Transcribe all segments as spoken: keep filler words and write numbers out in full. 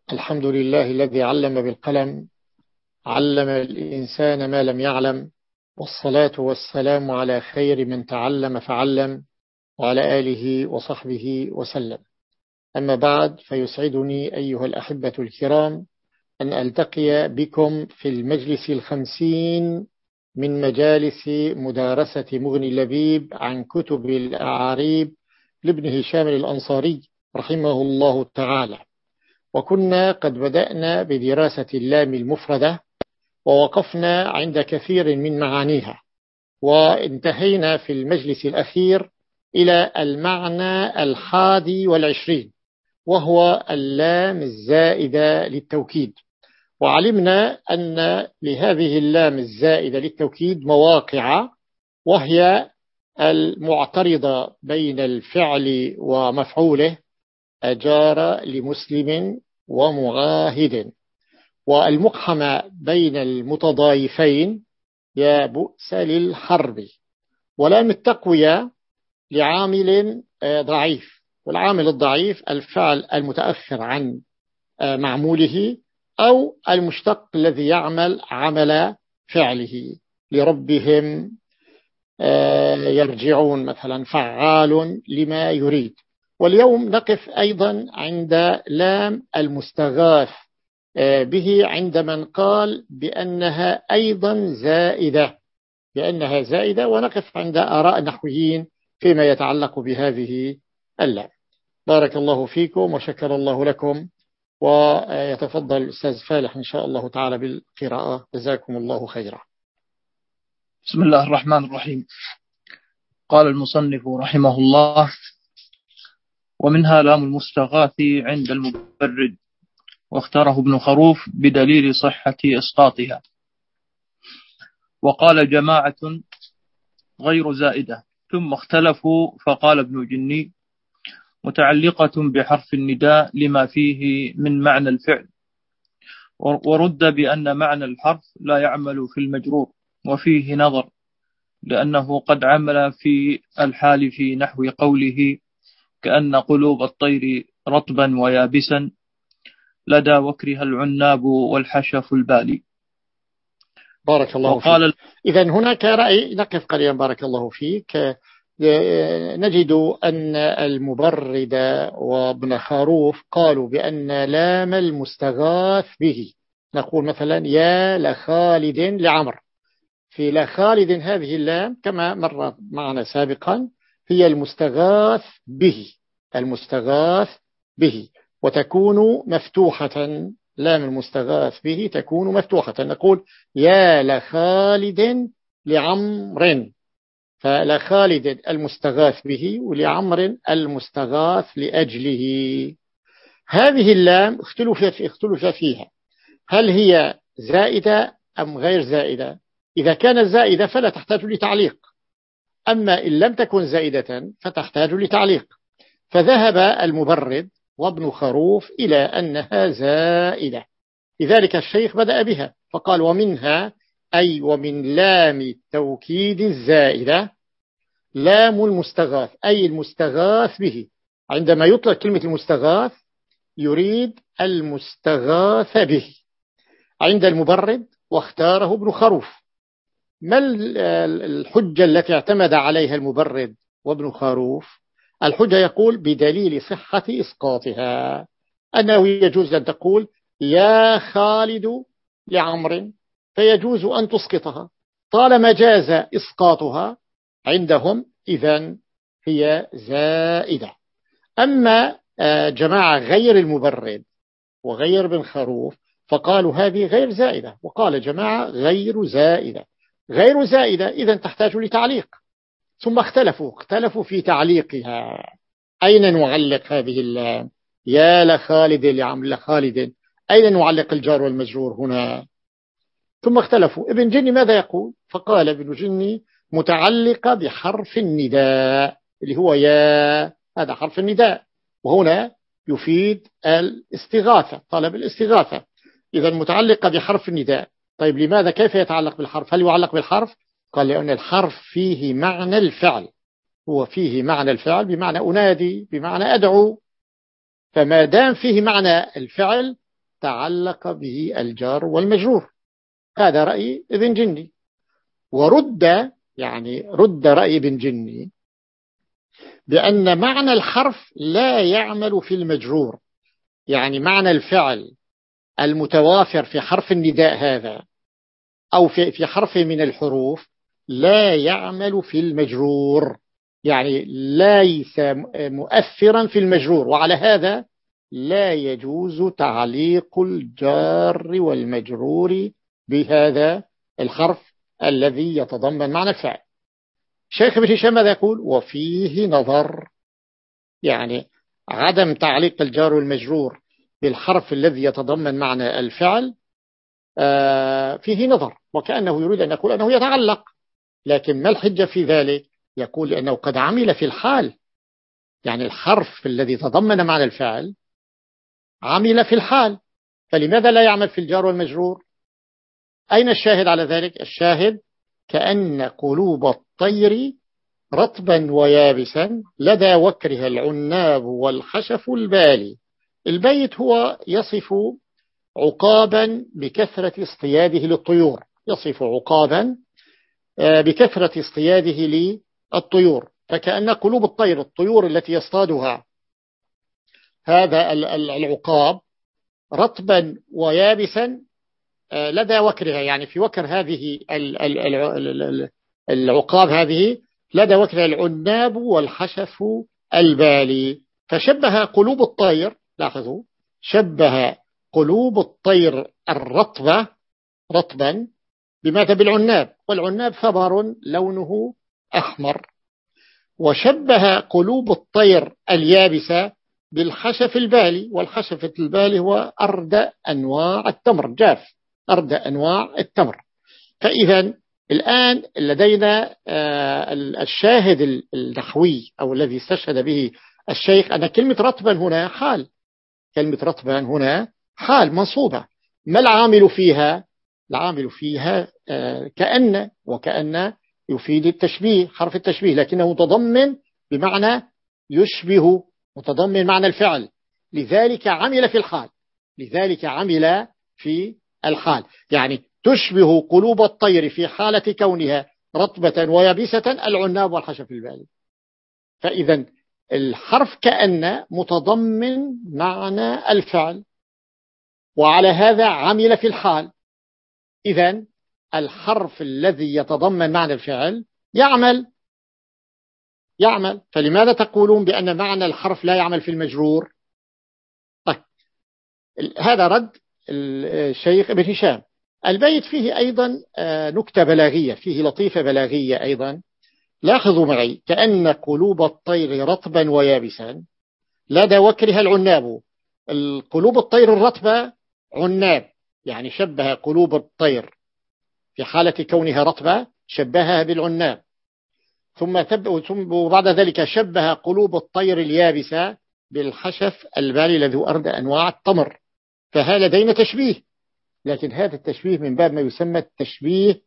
الحمد لله الذي علم بالقلم، علم الإنسان ما لم يعلم، والصلاة والسلام على خير من تعلم فعلم، وعلى آله وصحبه وسلم. أما بعد، فيسعدني أيها الأحبة الكرام أن ألتقي بكم في المجلس الخمسين من مجالس مدارسة مغني اللبيب عن كتب الأعاريب لابن هشام الأنصاري رحمه الله تعالى. وكنا قد بدأنا بدراسة اللام المفردة، ووقفنا عند كثير من معانيها، وانتهينا في المجلس الأخير إلى المعنى الحادي والعشرين، وهو اللام الزائدة للتوكيد. وعلمنا أن لهذه اللام الزائدة للتوكيد مواقع، وهي المعترضة بين الفعل ومفعوله: أجار لمسلم ومعاهد، والمقحمة بين المتضايفين: يا بؤس للحرب، ولام التقوية لعامل ضعيف، والعامل الضعيف الفعل المتأخر عن معموله أو المشتق الذي يعمل عمل فعله. لربهم يرجعون مثلا، فعال لما يريد. واليوم نقف أيضا عند لام المستغاث به عند من قال بأنها أيضا زائدة بأنها زائدة ونقف عند آراء النحويين فيما يتعلق بهذه اللام. بارك الله فيكم وشكر الله لكم، ويتفضل الأستاذ فالح إن شاء الله تعالى بالقراءة. جزاكم الله خيرا. بسم الله الرحمن الرحيم. قال المصنف رحمه الله: ومنها لام المستغاث عند المبرد، واختاره ابن خروف بدليل صحة إسقاطها. وقال جماعة غير زائدة، ثم اختلفوا فقال ابن جني: متعلقة بحرف النداء لما فيه من معنى الفعل، ورد بأن معنى الحرف لا يعمل في المجرور، وفيه نظر، لأنه قد عمل في الحال في نحو قوله: كأن قلوب الطير رطبا ويابسا لدى وكرها العناب والحشف البالي. بارك الله فيك. إذن هناك رأي، نقف قليلا بارك الله فيك. نجد أن المبرد وابن خروف قالوا بأن لام المستغاث به، نقول مثلا يا لخالد لعمر، في لخالد هذه اللام كما مر معنا سابقا هي المستغاث به المستغاث به وتكون مفتوحة. لام المستغاث به تكون مفتوحة، نقول يا لخالد لعمر، فلخالد المستغاث به ولعمر المستغاث لأجله. هذه اللام اختلف اختلف فيها، هل هي زائدة أم غير زائدة؟ إذا كانت زائدة فلا تحتاج لتعليق، أما إن لم تكن زائدة فتحتاج لتعليق. فذهب المبرد وابن خروف إلى أنها زائدة، لذلك الشيخ بدأ بها فقال: ومنها أي ومن لام التوكيد الزائدة لام المستغاث، أي المستغاث به. عندما يطلق كلمة المستغاث يريد المستغاث به عند المبرد، واختاره ابن خروف. ما الحجة التي اعتمد عليها المبرد وابن خروف؟ الحجة يقول بدليل صحة إسقاطها، أنه يجوز أن تقول يا خالد لعمر، فيجوز أن تسقطها طالما جاز إسقاطها عندهم، إذن هي زائدة. أما جماعة غير المبرد وغير ابن خروف فقالوا هذه غير زائدة، وقال جماعة غير زائدة غير زائدة إذن تحتاج لتعليق. ثم اختلفوا اختلفوا في تعليقها، أين نعلق هذه اللام؟ يا لخالد لعمر لخالد، أين نعلق الجار والمجرور هنا؟ ثم اختلفوا. ابن جني ماذا يقول؟ فقال ابن جني: متعلقة بحرف النداء اللي هو يا، هذا حرف النداء، وهنا يفيد الاستغاثة، طلب الاستغاثة، إذا متعلقة بحرف النداء. طيب لماذا؟ كيف يتعلق بالحرف؟ هل يعلق بالحرف؟ قال لأن الحرف فيه معنى الفعل، هو فيه معنى الفعل بمعنى أنادي، بمعنى أدعو، فما دام فيه معنى الفعل تعلق به الجار والمجرور. هذا رأي ابن جني. ورد يعني رد رأي ابن جني بأن معنى الحرف لا يعمل في المجرور، يعني معنى الفعل المتوافر في حرف النداء هذا أو في في حرف من الحروف لا يعمل في المجرور، يعني ليس مؤثرا في المجرور، وعلى هذا لا يجوز تعليق الجار والمجرور بهذا الحرف الذي يتضمن معنى الفعل. شيخ ابن هشام ماذا يقول؟ وفيه نظر، يعني عدم تعليق الجار والمجرور بالحرف الذي يتضمن معنى الفعل فيه نظر، وكأنه يريد أن يقول أنه يتعلق، لكن ما الحجة في ذلك؟ يقول لأنه قد عمل في الحال، يعني الحرف الذي تضمن معنى الفعل عمل في الحال، فلماذا لا يعمل في الجار والمجرور؟ أين الشاهد على ذلك؟ الشاهد كأن قلوب الطير رطبا ويابسا لدى وكرها العناب والخشف البالي. البيت هو يصف عقابا بكثرة اصطياده للطيور، يصف عقابا بكثرة اصطياده للطيور، فكأن قلوب الطير الطيور التي يصطادها هذا العقاب رطبا ويابسا لدى وكرها، يعني في وكر هذه العقاب هذه لدى وكرها العناب والخشف البالي. فشبه قلوب الطير، لاحظوا، شبه قلوب الطير الرطبة رطبا بماذا؟ بالعناب، والعناب ثمر لونه أحمر. وشبه قلوب الطير اليابسة بالخشف البالي، والخشف البالي هو أردى أنواع التمر، جاف أردى أنواع التمر. فإذا الآن لدينا الشاهد النحوي أو الذي استشهد به الشيخ أن كلمة رطبا هنا حال، كلمة رطبا هنا حال منصوبة. ما العامل فيها؟ العامل فيها كأن، وكأن يفيد التشبيه، حرف التشبيه، لكنه متضمن بمعنى يشبه، متضمن معنى الفعل، لذلك عمل في الحال، لذلك عمل في الحال، يعني تشبه قلوب الطير في حالة كونها رطبة ويابسة العناب والخشف البالي. فإذا الحرف كأن متضمن معنى الفعل، وعلى هذا عمل في الحال. إذن الحرف الذي يتضمن معنى الفعل يعمل يعمل فلماذا تقولون بأن معنى الحرف لا يعمل في المجرور؟ طيب، هذا رد الشيخ ابن هشام. البيت فيه أيضا نكتة بلاغية، فيه لطيفة بلاغية أيضا. لاحظوا معي، كأن قلوب الطير رطبا ويابسا لدى وكرها العناب. القلوب الطير الرطبة عناب، يعني شبه قلوب الطير في حالة كونها رطبة شبهها بالعناب، ثم ثم وبعد ذلك شبه قلوب الطير اليابسة بالخشف البالي الذي أردى أنواع التمر. فهذا لدينا تشبيه، لكن هذا التشبيه من باب ما يسمى التشبيه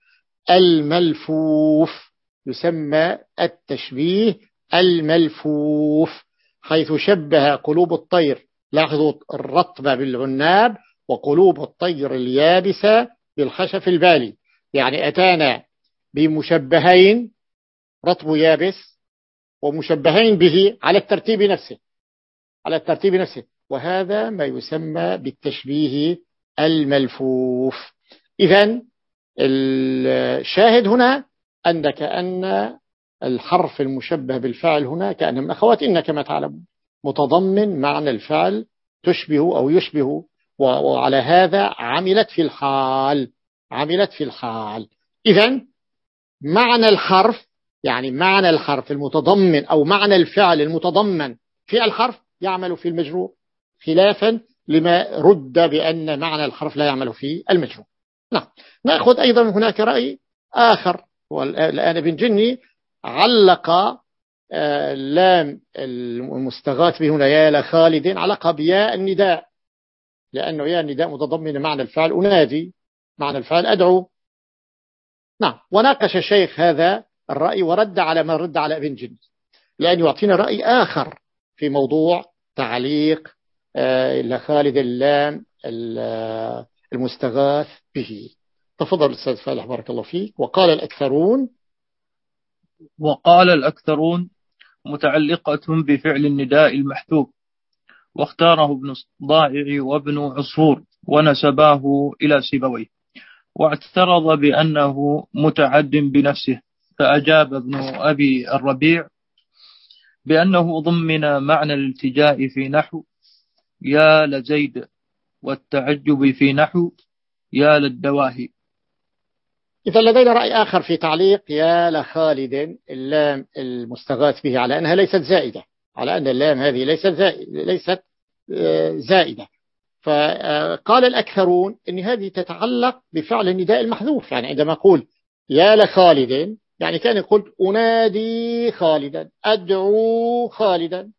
الملفوف، يسمى التشبيه الملفوف، حيث شبه قلوب الطير، لاحظوا، الرطبة بالعناب وقلوب الطير اليابسة بالخشف البالي، يعني أتانا بمشبهين رطب يابس ومشبهين به على الترتيب نفسه، على الترتيب نفسه، وهذا ما يسمى بالتشبيه الملفوف. إذن الشاهد هنا أن كأن الحرف المشبه بالفعل هنا كأن من أخوات إن كما تعلمون متضمن معنى الفعل تشبه أو يشبه، وعلى هذا عملت في الحال، عملت في الحال. إذن معنى الحرف، يعني معنى الحرف المتضمن أو معنى الفعل المتضمن في الحرف يعمل في المجرور، خلافا لما رد بأن معنى الحرف لا يعمل في المجرور. نعم، نأخذ أيضا هناك رأي آخر، والآن ابن جني علق اللام المستغاث به هنا يا لخالد علق بياء النداء، لأنه يا النداء متضمن معنى الفعل أنادي، معنى الفعل أدعو. نعم، وناقش الشيخ هذا الرأي ورد على ما رد على ابن جني، لأن يعطينا رأي آخر في موضوع تعليق لخالد اللام المستغاث به. تفضل أستاذ فالح بارك الله فيك. وقال الأكثرون وقال الأكثرون متعلقة بفعل النداء المحذوف، واختاره ابن الضائع وابن عصفور ونسباه إلى سيبويه، واعترض بأنه متعد بنفسه، فأجاب ابن أبي الربيع بأنه ضمن معنى الالتجاء في نحو يا لزيد، والتعجب في نحو يا للدواهي. إذا لدينا رأي آخر في تعليق يا لخالد اللام المستغاث به على أنها ليست زائدة، على أن اللام هذه ليست زائدة, ليست زائدة. فقال الأكثرون أن هذه تتعلق بفعل النداء المحذوف. يعني عندما أقول يا لخالد يعني كان قلت أنادي خالدا، أدعو خالدا،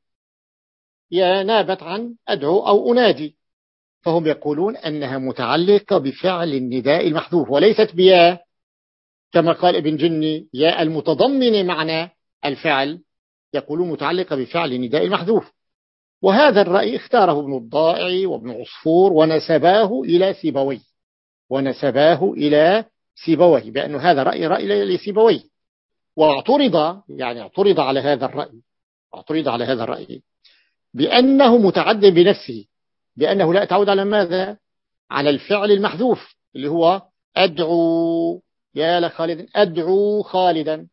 يا نابت عن أدعو أو أنادي. فهم يقولون أنها متعلقة بفعل النداء المحذوف وليست بيا كما قال ابن جني يا المتضمن معنى الفعل، يقولون متعلقة بفعل النداء المحذوف. وهذا الرأي اختاره ابن الضائع وابن عصفور ونسباه إلى سيبويه، ونسباه إلى سيبويه بأن هذا رأي رأي لسيبويه. واعترض يعني اعترض على هذا الرأي، اعترض على هذا الرأي بأنه متعد بنفسه، بأنه لا تعود على ماذا؟ على الفعل المحذوف اللي هو أدعو يا لخالد، أدعو خالدا.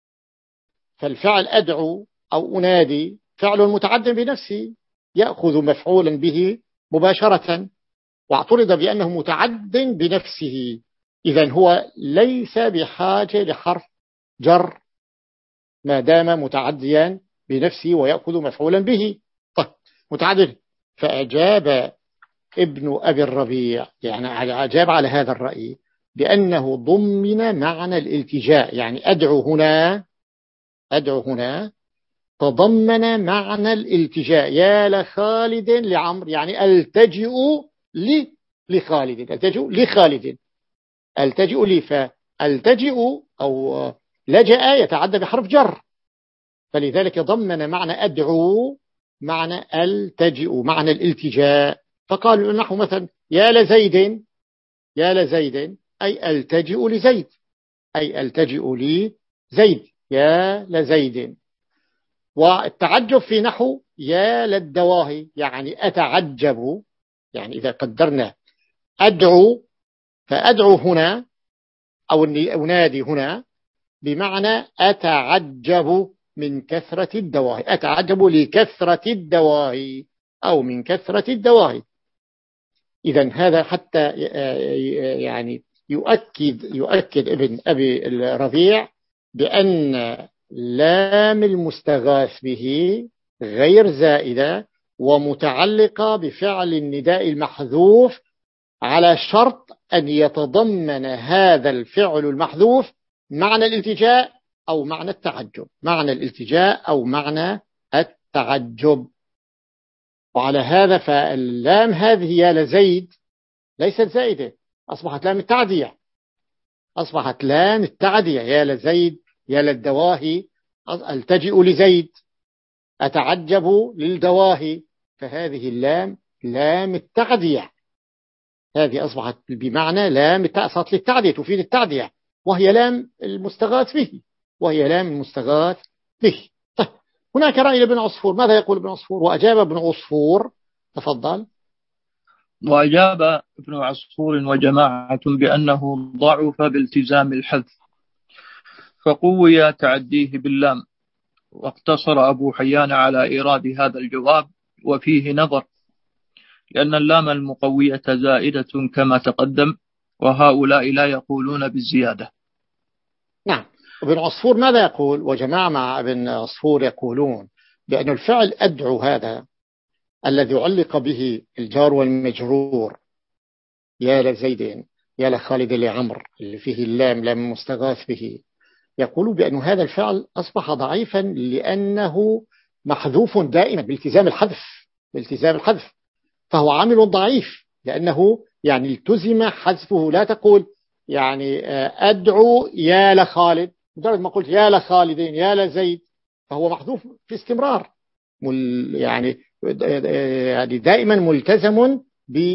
فالفعل أدعو أو أنادي فعل متعد بنفسه يأخذ مفعولا به مباشرة، واعترض بأنه متعد بنفسه، إذن هو ليس بحاجة لحرف جر ما دام متعديا بنفسه ويأخذ مفعولا به. طيب متعدد. فأجاب ابن أبي الربيع يعني أجاب على هذا الرأي بأنه ضمن معنى الالتجاء، يعني أدعو هنا أدعو هنا تضمن معنى الالتجاء يا لخالد لعمر، يعني التجئ لخالد، التجئ لخالد، التجئ لي. فالتجئ أو لجأ يتعدى بحرف جر، فلذلك ضمن معنى أدعو معنى التجئ معنى الالتجاء. فقالوا نحو مثلا يا لزيد، يا لزيد أي التجئ لزيد، أي التجئ لزيد يا لزيد. والتعجب في نحو يا للدواهي يعني أتعجب، يعني إذا قدرنا أدعو فأدعو هنا أو أنادي هنا بمعنى أتعجب من كثرة الدواهي، أتعجب لكثرة الدواهي أو من كثرة الدواهي. إذن هذا حتى يعني يؤكد يؤكد ابن أبي الربيع بأن لام المستغاث به غير زائدة ومتعلقة بفعل النداء المحذوف على شرط أن يتضمن هذا الفعل المحذوف معنى الالتجاء أو معنى التعجب، معنى الالتجاء أو معنى التعجب. وعلى هذا فاللام هذه يا لزيد ليست زائدة، أصبحت لام التعدية، أصبحت لام التعدية يا لزيد يا للدواهي، التجئ لزيد، أتعجب للدواهي، فهذه اللام لام التعدية، هذه أصبحت بمعنى لام التأصت للتعدية، تفيد التعدية، وهي لام المستغاث به، وهي لام المستغاث به. طيب هناك رأي لابن عصفور، ماذا يقول ابن عصفور؟ وأجاب ابن عصفور، تفضل. وأجاب ابن عصفور وجماعة بأنه ضعف بالتزام الحذف فقوي تعديه باللام، واقتصر أبو حيان على إيراد هذا الجواب وفيه نظر، لأن اللام المقوية زائدة كما تقدم، وهؤلاء لا يقولون بالزيادة. نعم. ابن عصفور ماذا يقول؟ وجماعة مع ابن عصفور يقولون بأن الفعل أدعو هذا الذي علق به الجار والمجرور يا لزيد يا لخالد لعمر اللي فيه اللام لام مستغاث به، يقول بأن هذا الفعل أصبح ضعيفا لأنه محذوف دائما بالتزام الحذف، بالتزام الحذف، فهو عامل ضعيف لأنه يعني التزم حذفه. لا تقول يعني أدعو يا لخالد، مجرد ما قلت يا لخالدين يا لزيد فهو محذوف في استمرار، يعني يعني دائما ملتزم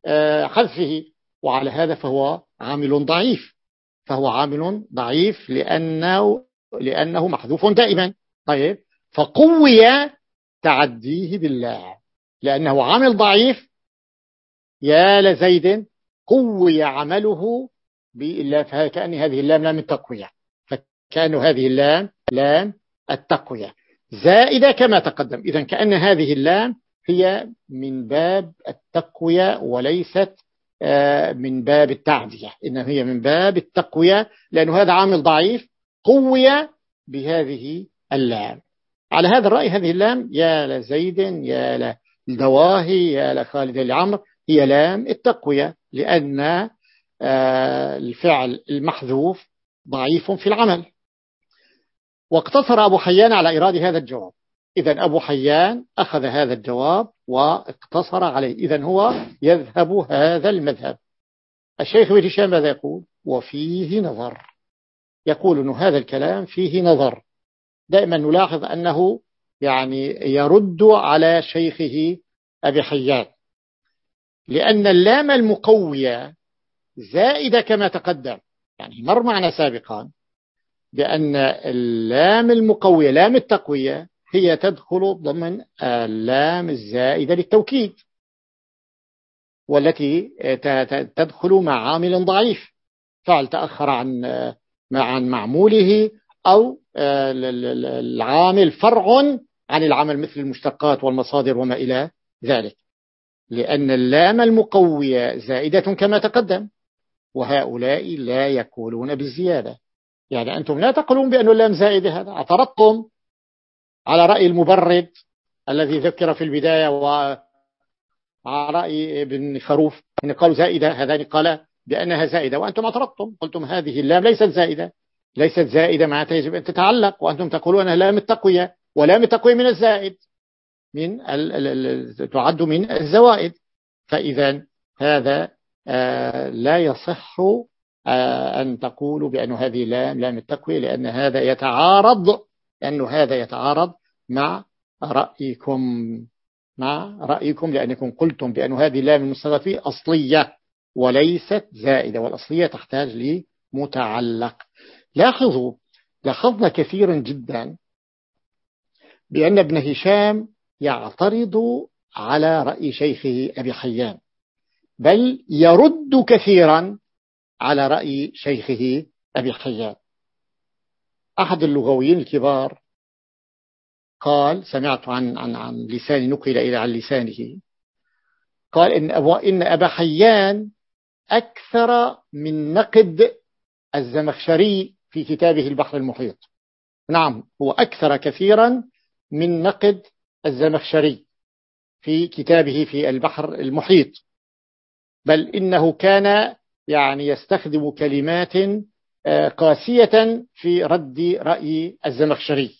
حذفه، وعلى هذا فهو عامل ضعيف، فهو عامل ضعيف لأنه لأنه محذوف دائما. طيب، فقوي تعديه بالله لأنه عامل ضعيف. يا لزيد قوي عمله بالله، فكأن هذه اللام لام التقوية، فكأن هذه اللام لام التقوية زائدة كما تقدم. إذن كأن هذه اللام هي من باب التقوية وليست من باب التعدية، إنها هي من باب التقوية، لأن هذا عامل ضعيف قوي بهذه اللام. على هذا الرأي هذه اللام يا لزيد يا لدواهي يا لخالد لعمر هي لام التقوية، لأن الفعل المحذوف ضعيف في العمل. واقتصر أبو حيان على إيراد هذا الجواب. إذن أبو حيان أخذ هذا الجواب واقتصر عليه، إذن هو يذهب هذا المذهب. الشيخ ابن هشام ماذا يقول؟ وفيه نظر، يقول أن هذا الكلام فيه نظر. دائما نلاحظ أنه يعني يرد على شيخه أبي حيان، لأن اللام المقوية زائدة كما تقدم. يعني مر معنا سابقا بأن اللام المقوية لام التقوية هي تدخل ضمن اللام الزائدة للتوكيد، والتي تدخل مع عامل ضعيف، فعل تأخر عن عن معموله، أو العامل فرع عن العمل مثل المشتقات والمصادر وما إلى ذلك، لأن اللام المقوية زائدة كما تقدم، وهؤلاء لا يقولون بالزيادة. يعني أنتم لا تقولون بأن اللام زائدة، هذا اعترضتم على رأي المبرد الذي ذكر في البداية، وعلى رأي ابن خروف إن قالوا زائدة، هذان قال بأنها زائدة، وأنتم اعترضتم قلتم هذه اللام ليست زائدة. ليست زائدة معناتها يجب أن تتعلق، وأنتم تقولون أنها لام التقوية، ولام التقوية من الزائد، من تعد من الزوائد. فإذا هذا آه لا يصح آه أن تقولوا بأن هذه لام لام التقوية، لأن هذا يتعارض لأن هذا يتعارض مع رأيكم مع رأيكم لأنكم قلتم بأن هذه اللام المستغرقة أصلية وليست زائدة، والأصلية تحتاج لمتعلق. لاحظوا لاحظنا كثيرا جدا بأن ابن هشام يعترض على رأي شيخه أبي حيان، بل يرد كثيرا على رأي شيخه أبي حيان. أحد اللغويين الكبار قال، سمعت عن عن عن لسان نقل إلى عن لسانه، قال إن أبا إن أبا حيان أكثر من نقد الزمخشري في كتابه البحر المحيط. نعم، هو أكثر كثيرا من نقد الزمخشري في كتابه في البحر المحيط، بل إنه كان يعني يستخدم كلمات قاسية في رد رأي الزمخشري.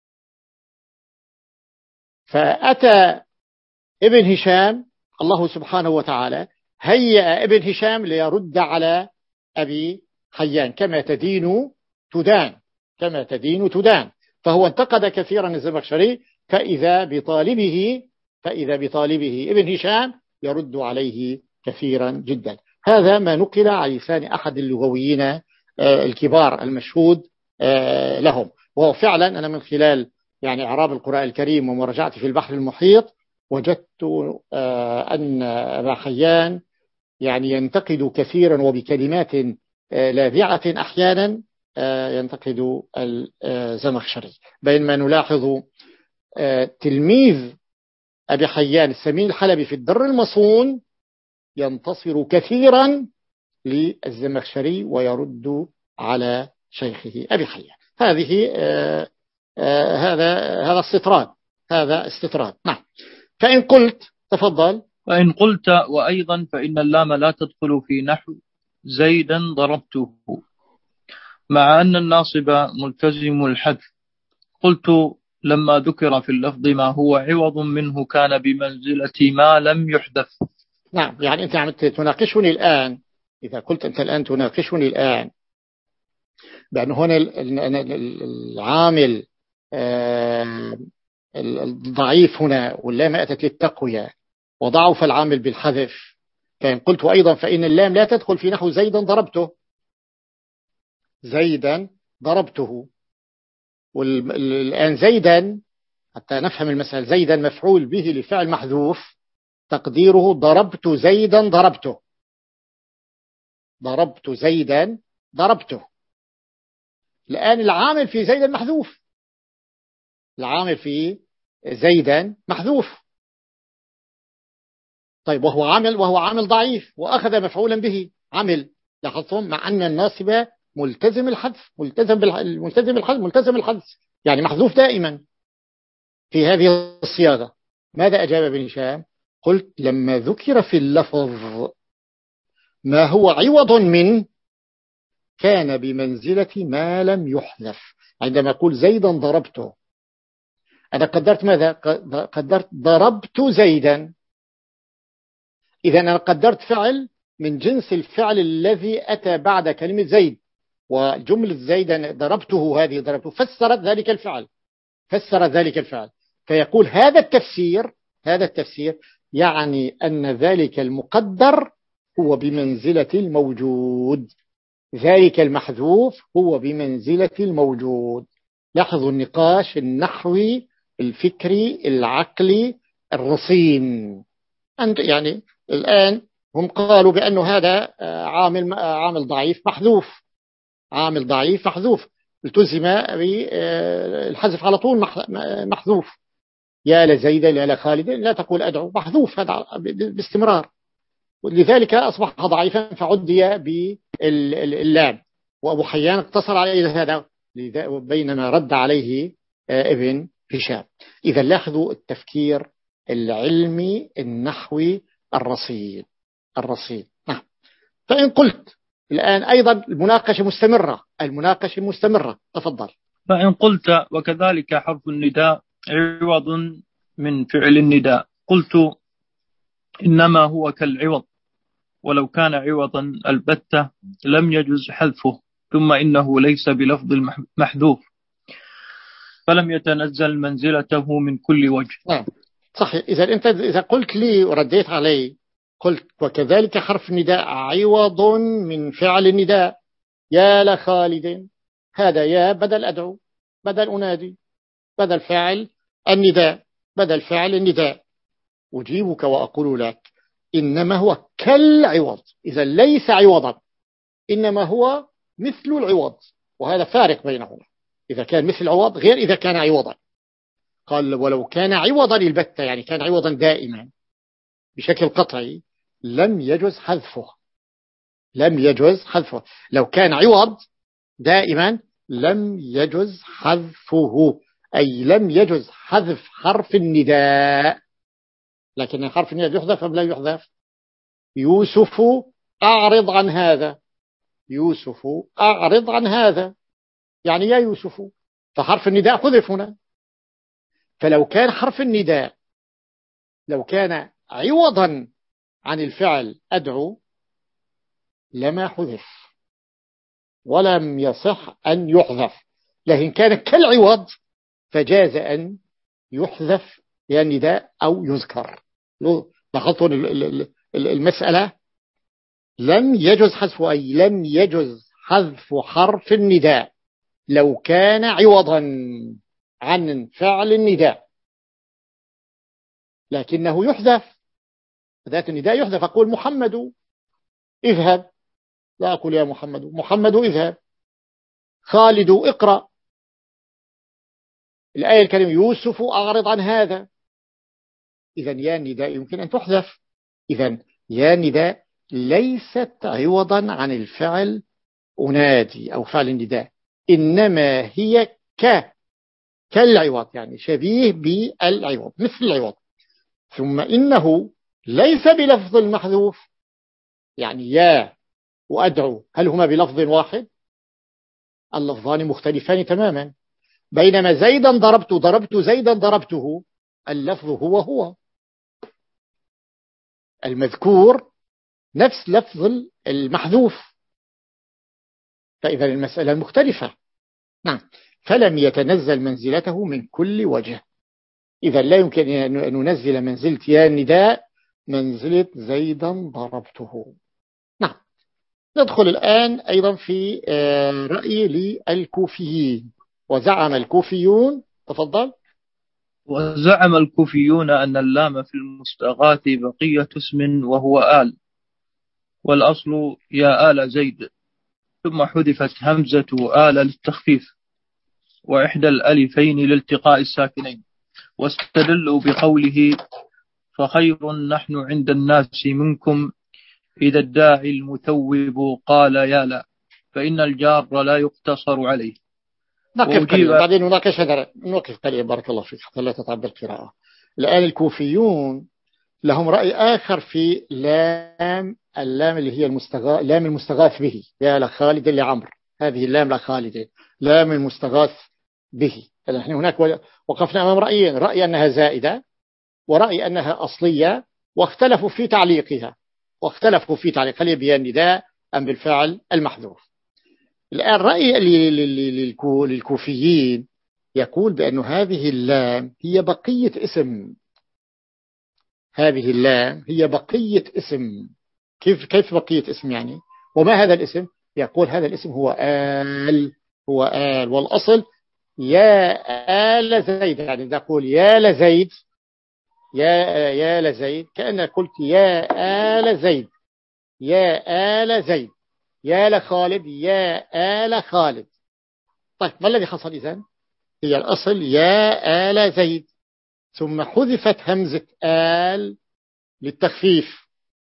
فأتى ابن هشام الله سبحانه وتعالى هيأ ابن هشام ليرد على أبي حيان، كما تدين تدان كما تدين تدان. فهو انتقد كثيرا الزمخشري، فإذا بطالبه فإذا بطالبه ابن هشام يرد عليه كثيرا جدا. هذا ما نقل عن لسان أحد اللغويين الكبار المشهود لهم. وهو فعلا أنا من خلال يعني إعراب القرآن الكريم ومراجعتي في البحر المحيط وجدت أن أبا حيان يعني ينتقد كثيرا وبكلمات لاذعة أحيانا ينتقد الزمخشري، بينما نلاحظ تلميذ أبي حيان السمين الحلبي في الدر المصون ينتصر كثيرا للزمخشري ويرد على شيخه أبي حيان. هذه آآ آآ هذا هذا استطراد هذا استطراد نعم. فإن قلت تفضل. فإن قلت وأيضا فإن اللام لا تدخل في نحو زيدا ضربته، مع أن الناصب ملتزم الحذف، قلت لما ذكر في اللفظ ما هو عوض منه كان بمنزلة ما لم يحدث. نعم، يعني أنت عم تناقشني الآن، إذا قلت أنت الآن تناقشني الآن بأن هنا العامل الضعيف هنا واللام أتت للتقوية وضعف العامل بالحذف، فإن قلت أيضا فإن اللام لا تدخل في نحو زيدا ضربته، زيدا ضربته. والآن زيدا حتى نفهم المسألة، زيدا مفعول به لفعل محذوف تقديره ضربت زيدا ضربته، ضربت زيدا ضربته. الآن العامل في زيدا محذوف، العامل في زيدا محذوف. طيب وهو عامل وهو عامل ضعيف وأخذ مفعولا به عمل، لاحظتم مع أن الناصب ملتزم الحذف، ملتزم بالحذف، ملتزم الحذف، ملتزم الحذف يعني محذوف دائما في هذه الصياغة. ماذا أجاب ابن هشام؟ قلت لما ذكر في اللفظ ما هو عوض من كان بمنزلة ما لم يحذف. عندما أقول زيدا ضربته، أنا قدرت ماذا؟ قدرت ضربت زيدا، إذا أنا قدرت فعل من جنس الفعل الذي أتى بعد كلمة زيد، وجملة زيدا ضربته هذه ضربته فسرت ذلك الفعل، فسرت ذلك الفعل. فيقول هذا التفسير، هذا التفسير يعني أن ذلك المقدر هو بمنزلة الموجود، ذلك المحذوف هو بمنزلة الموجود. لاحظوا النقاش النحوي الفكري العقلي الرصين. أنت يعني الآن هم قالوا بأنه هذا عامل عامل ضعيف محذوف، عامل ضعيف محذوف، التزم بالحذف على طول محذوف. يا لزيد يا لخالد لا تقول أدعو، محذوف هذا باستمرار، لذلك أصبح ضعيفا فعدي باللام. وأبو حيان اقتصر على هذا بينما رد عليه ابن هشام. إذا لاحظوا التفكير العلمي النحوي الرصيد، الرصيد. نعم. فإن قلت الآن أيضا المناقشة مستمرة، المناقشة مستمرة، تفضل. فإن قلت وكذلك حرف النداء عوض من فعل النداء، قلت إنما هو كالعوض، ولو كان عوضا البتة لم يجوز حذفه، ثم إنه ليس بلفظ المحذوف فلم يتنزل منزلته من كل وجه. نعم صحيح. إذا أنت إذا قلت لي ورديت علي قلت وكذلك حرف النداء عوض من فعل النداء، يا لخالد، هذا يا بدل أدعو، بدل أنادي، بدل فعل النداء، بدل فعل النداء. أجيبك وأقول لك إنما هو كالعوض، إذا ليس عوضا، إنما هو مثل العوض، وهذا فارق بينهما. إذا كان مثل العوض غير إذا كان عوضا. قال ولو كان عوضا البتة يعني كان عوضا دائما بشكل قطعي لم يجوز حذفه، لم يجوز حذفه. لو كان عوض دائما لم يجوز حذفه، أي لم يجوز حذف حرف النداء. لكن حرف النداء يحذف أم لا يحذف؟ يوسف أعرض عن هذا، يوسف أعرض عن هذا يعني يا يوسف، فحرف النداء حذف هنا. فلو كان حرف النداء لو كان عوضا عن الفعل أدعو لما حذف ولم يصح أن يحذف، لكن كان كالعوض فجاز أن يحذف يا النداء أو يذكر. لاحظتوا المسألة، لم يجوز حذفه أي لم يجوز حذف حرف النداء لو كان عوضا عن فعل النداء، لكنه يحذف. ذات النداء يحذف، أقول محمد اذهب، لا أقول يا محمد، محمد اذهب، خالد اقرأ. الآية الكريمة يوسف أعرض عن هذا، إذا يا النداء يمكن أن تحذف. إذا يا النداء ليست عوضا عن الفعل أنادي أو فعل النداء، إنما هي ك كالعوض يعني شبيه بالعوض مثل العوض. ثم إنه ليس بلفظ المحذوف، يعني يا وأدعو هل هما بلفظ واحد؟ اللفظان مختلفان تماما. بينما زيدا ضربت ضربت زيدا ضربته اللفظ هو هو المذكور نفس لفظ المحذوف، فإذا المسألة مختلفة. نعم. فلم يتنزل منزلته من كل وجه. إذا لا يمكن أن ننزل منزلة يا النداء منزلة زيدا ضربته. نعم. ندخل الآن أيضا في رأي للكوفيين. وزعم الكوفيون، تفضل. وزعم الكوفيون أن اللام في المستغاث بقية اسم وهو آل، والأصل يا آل زيد، ثم حذفت همزة آل للتخفيف وإحدى الألفين لالتقاء الساكنين، واستدلوا بقوله فخير نحن عند الناس منكم إذا الداعي المثوب قال يا لا، فإن الجار لا يقتصر عليه. نقف قليلا بعدين نناقش هذا، نوقف قليلا بارك الله فيك حتى لا تتعب القراءة. الآن الكوفيون لهم رأي آخر في لام، اللام اللي هي المستغاث، لام المستغاث به، يا لخالد لعمر، هذه اللام لخالد، لام المستغاث به. نحن هناك وقفنا أمام رأيين، رأي أنها زائدة ورأي أنها أصلية، واختلفوا في تعليقها، واختلفوا في تعليق هل بها النداء أم بالفعل المحذوف. الآن رأي للكوفيين يقول بأن هذه اللام هي بقية اسم، هذه اللام هي بقية اسم. كيف كيف بقية اسم يعني؟ وما هذا الاسم؟ يقول هذا الاسم هو آل، هو آل، والأصل يا آل زيد، يعني إذا أقول يا لزيد، يا يا لزيد كأنك قلت يا آل زيد، يا آل زيد، يا لخالد، يا آل خالد. طيب ما الذي حصل إذن؟ هي الأصل يا آل زيد، ثم حذفت همزة آل للتخفيف.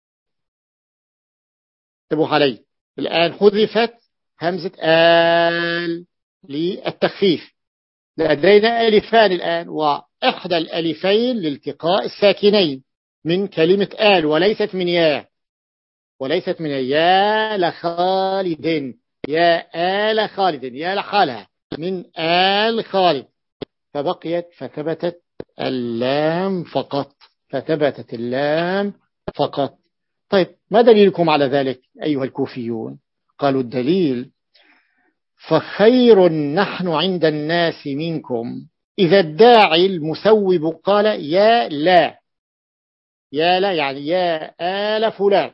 انتبهوا علي، الآن حذفت همزة آل للتخفيف. لدينا ألفان الآن، وإحدى الألفين لالتقاء الساكنين من كلمة آل، وليست من يا، وليست من يا لخالد، يا آل خالد، يا لحالها من آل خالد، فبقيت فثبتت اللام فقط، فثبتت اللام فقط. طيب ما دليلكم على ذلك أيها الكوفيون؟ قالوا الدليل فخير نحن عند الناس منكم إذا الداعي المثوب قال يا لا، يا لا يعني يا آل فلان،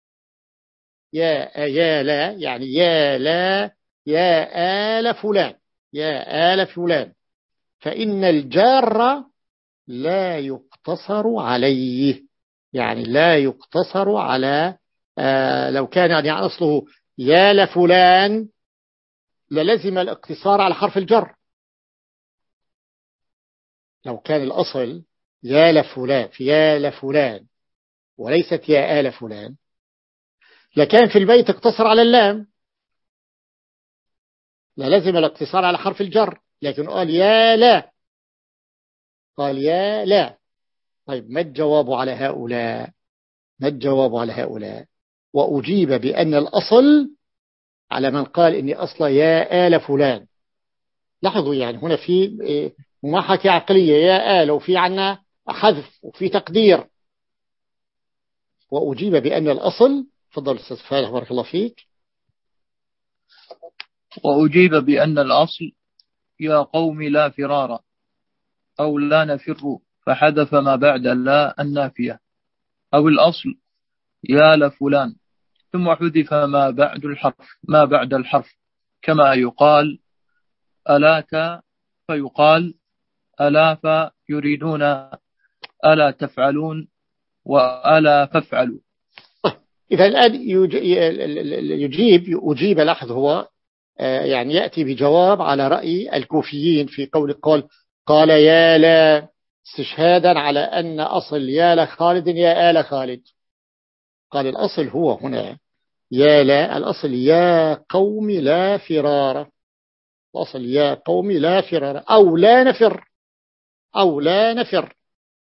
يا يا لا يعني يا لا، يا آل فلان، يا آل فلان، فإن الجار لا يقتصر عليه، يعني لا يقتصر على آه لو كان يعني أصله يا لفلان للزم الاقتصار على حرف الجر. لو كان الأصل يا لفلان في يا لفلان وليست يا آل فلان لكان في البيت اقتصر على اللام، للزم الاقتصار على حرف الجر، لكن قال يا لا، قال يا لا. طيب ما الجواب على هؤلاء؟ ما الجواب على هؤلاء؟ وأجيب بأن الأصل على من قال إني أصلا يا آل فلان. لاحظوا يعني هنا في مماحكة عقلية، يا آل وفي عنا حذف وفي تقدير. وأجيب بأن الأصل، تفضل أستاذ فالح بارك الله فيك. وأجيب بأن الأصل يا قوم لا فرار أو لا نفر، فحذف ما بعد لا النافية، أو الأصل يا لفلان ثم حذف ما بعد الحرف، ما بعد الحرف، كما يقال ألاك فيقال ألا فيريدون ألا تفعلون وألا فافعلوا. إذا الآن يجيب أجيب لاحظ هو يعني يأتي بجواب على رأي الكوفيين في قول قال قال يا لا، استشهادا على أن أصل يا لخالد يا آل خالد. قال الأصل هو هنا يا لا، الأصل يا قوم لا فرار، الأصل يا قوم لا فرار أو لا نفر، أو لا نفر.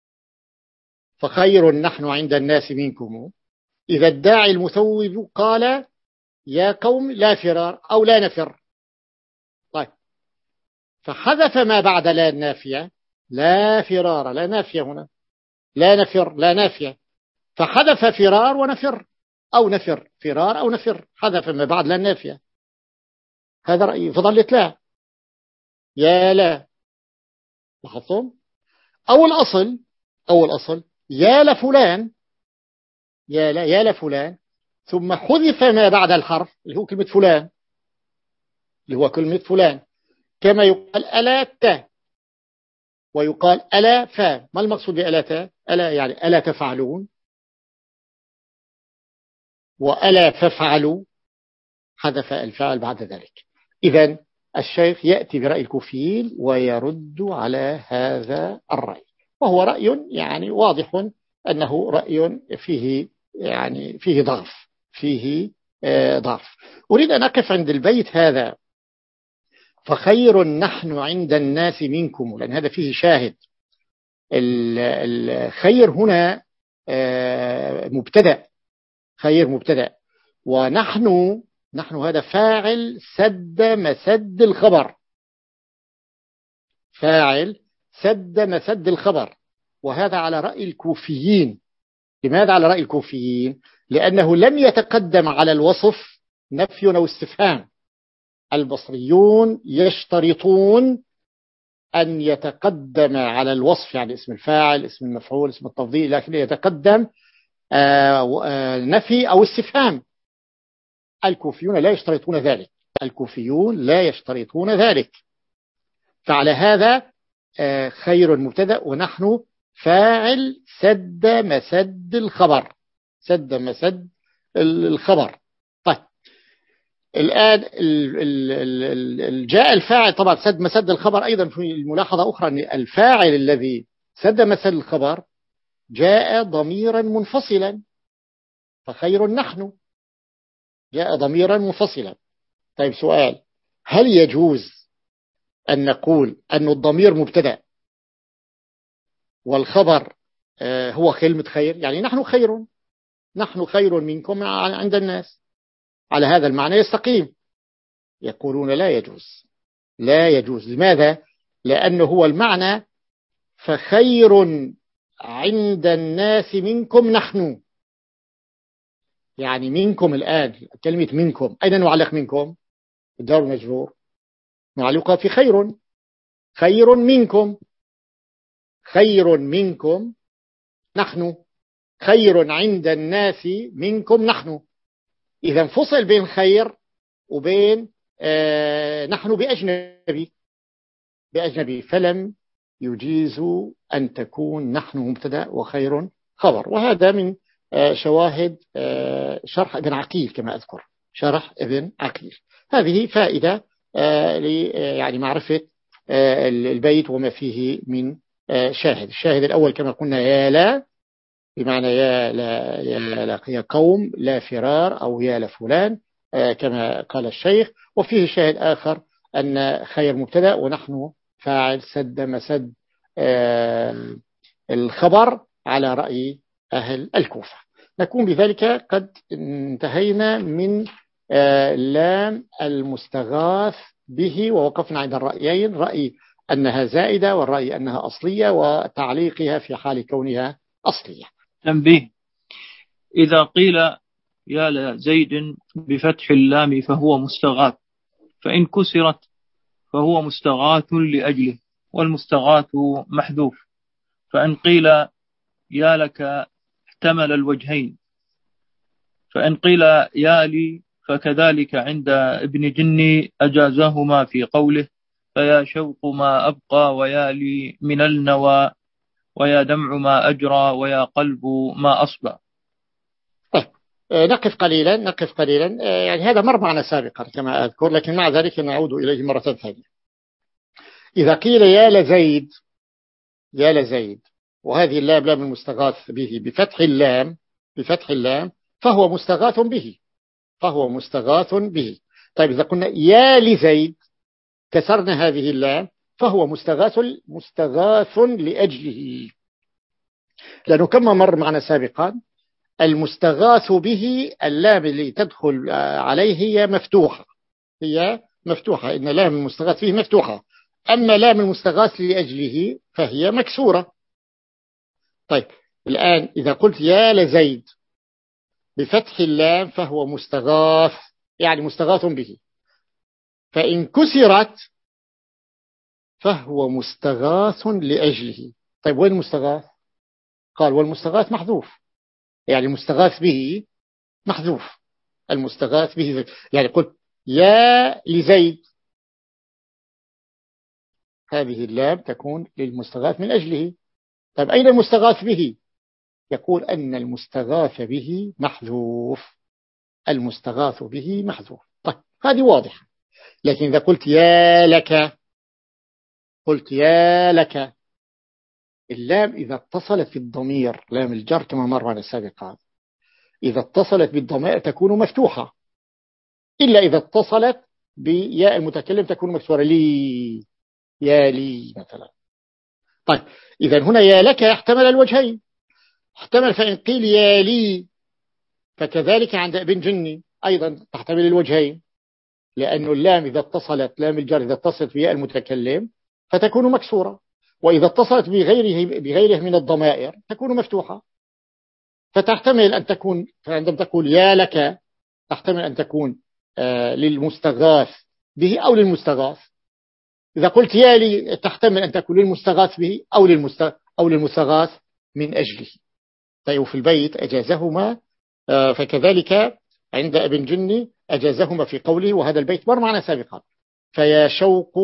فخير نحن عند الناس منكم إذا الداعي المثوب قال يا قوم لا فرار أو لا نفر. طيب فحذف ما بعد لا النافية، لا فرار، لا نافية هنا، لا نفر، لا نافية، فحذف فرار ونفر أو نفر، فرار أو نفر، حذف ما بعد لا النافية. هذا رأيي، فظلت لا، يا لا، لاحظتم؟ أو الأصل، أو الأصل يا لفلان، يا لا يا لفلان، ثم حذف ما بعد الحرف اللي هو كلمة فلان، اللي هو كلمة فلان، كما يقال ألا تا، ويقال ألا فا. ما المقصود بألا تا؟ ألا يعني ألا تفعلون، وألا فافعلوا، حذف الفعل بعد ذلك. إذن الشيخ يأتي برأي الكوفيين ويرد على هذا الرأي، وهو رأي يعني واضح أنه رأي فيه يعني فيه ضعف، فيه آه ضعف. أريد أن أقف عند البيت هذا، فخير نحن عند الناس منكم، لأن هذا فيه شاهد. الخير هنا آه مبتدأ، خير مبتدأ، ونحن نحن هذا فاعل سد مسد الخبر، فاعل سد مسد الخبر، وهذا على رأي الكوفيين. لماذا على رأي الكوفيين؟ لأنه لم يتقدم على الوصف نفي أو استفهام. البصريون يشترطون أن يتقدم على الوصف، يعني اسم الفاعل، اسم المفعول، اسم التفضيل، لكن يتقدم نفي أو استفهام. الكوفيون لا يشترطون ذلك، الكوفيون لا يشترطون ذلك. فعلى هذا خير مبتدأ، ونحن فاعل سد مسد الخبر، سد مسد الخبر. طيب الآن جاء الفاعل، طبعا سد مسد الخبر أيضا في الملاحظة أخرى أن الفاعل الذي سد مسد الخبر جاء ضميرا منفصلا، فخير نحن جاء ضميرا منفصلا. طيب سؤال، هل يجوز أن نقول أن الضمير مبتدأ والخبر هو كلمة خير؟ يعني نحن خير، نحن خير منكم عند الناس، على هذا المعنى يستقيم. يقولون لا يجوز، لا يجوز. لماذا؟ لأنه هو المعنى فخير عند الناس منكم نحن، يعني منكم الآن كلمة منكم أين نعلق؟ منكم الدار مجرور، نعلقها في خير، خير منكم، خير منكم نحن، خير عند الناس منكم نحن. إذا فصل بين خير وبين آه نحن بأجنبي، بأجنبي، فلم يجيز أن تكون نحن مبتدأ وخير خبر. وهذا من آه شواهد آه شرح ابن عقيل، كما أذكر شرح ابن عقيل. هذه فائدة آه يعني معرفة آه البيت وما فيه من آه شاهد. الشاهد الأول كما قلنا يا لا، بمعنى يا لا يا لا يا قوم، لا فرار، أو يا لفلان آه كما قال الشيخ. وفيه شاهد آخر أن خير مبتدأ ونحن فاعل سد مسد آه الخبر على رأي أهل الكوفة. نكون بذلك قد انتهينا من آه لام المستغاث به، ووقفنا عند الرأيين، رأي أنها زائدة والرأي أنها أصلية، وتعليقها في حال كونها أصلية. تنبيه: إذا قيل يا لزيد بفتح اللام فهو مستغاث، فإن كسرت فهو مستغاث لأجله، والمستغاث محذوف. فإن قيل يا لك احتمل الوجهين، فإن قيل يا لي فكذلك عند ابن جني أجازهما في قوله فيا شوق ما أبقى ويا لي من النوى ويا دمع ما أجرى ويا قلب ما أصبع. طيب نقف قليلا، نقف قليلا. يعني هذا مر معنا سابقا كما أذكر، لكن مع ذلك نعود إليه مرة ثانية. إذا قيل يا لزيد، يا لزيد، وهذه اللام لام المستغاث به بفتح اللام، بفتح اللام، فهو مستغاث به، فهو مستغاث به. طيب إذا قلنا يا لزيد كسرنا هذه اللام، فهو مستغاث مستغاث لأجله، لأنه كما مر معنا سابقا المستغاث به اللام اللي تدخل عليه هي مفتوحة، هي مفتوحة، إن لام المستغاث فيه مفتوحة، أما لام المستغاث لأجله فهي مكسورة. طيب الآن إذا قلت يا لزيد بفتح اللام فهو مستغاث، يعني مستغاث به، فإن كسرت فهو مستغاث لأجله. طيب وين المستغاث؟ قال والمستغاث محذوف، يعني المستغاث به محذوف. المستغاث به زيد. يعني قلت يا لزيد، هذه اللام تكون للمستغاث من أجله. طيب أين المستغاث به؟ يقول أن المستغاث به محذوف. المستغاث به محذوف. طيب هذه واضحة. لكن إذا قلت يا لك، قلت يا لك، اللام إذا اتصلت في الضمير، لام الجر كما مر معنا سابقا، إذا اتصلت بالضمائر تكون مفتوحة، إلا إذا اتصلت بياء المتكلم تكون مكسورة، لي، يا لي مثلا. طيب إذا هنا يا لك يحتمل الوجهين. احتمل فإن قيل يا لي، فكذلك عند ابن جني أيضا تحتمل الوجهين، لأن اللام إذا اتصلت، لام الجر إذا اتصلت بياء المتكلم فتكون مكسورة، وإذا اتصلت بغيره بغيره من الضمائر تكون مفتوحة. فتحتمل أن تكون، عندما تقول يا لك تحتمل أن تكون آه للمستغاث به أو للمستغاث. إذا قلت يا لي تحتمل أن تكون للمستغاث به أو للمست أو للمستغاث من أجله. طيب في البيت أجازهما، آه فكذلك عند ابن جني أجازهما في قوله، وهذا البيت مر معنا سابقا: فيا شوق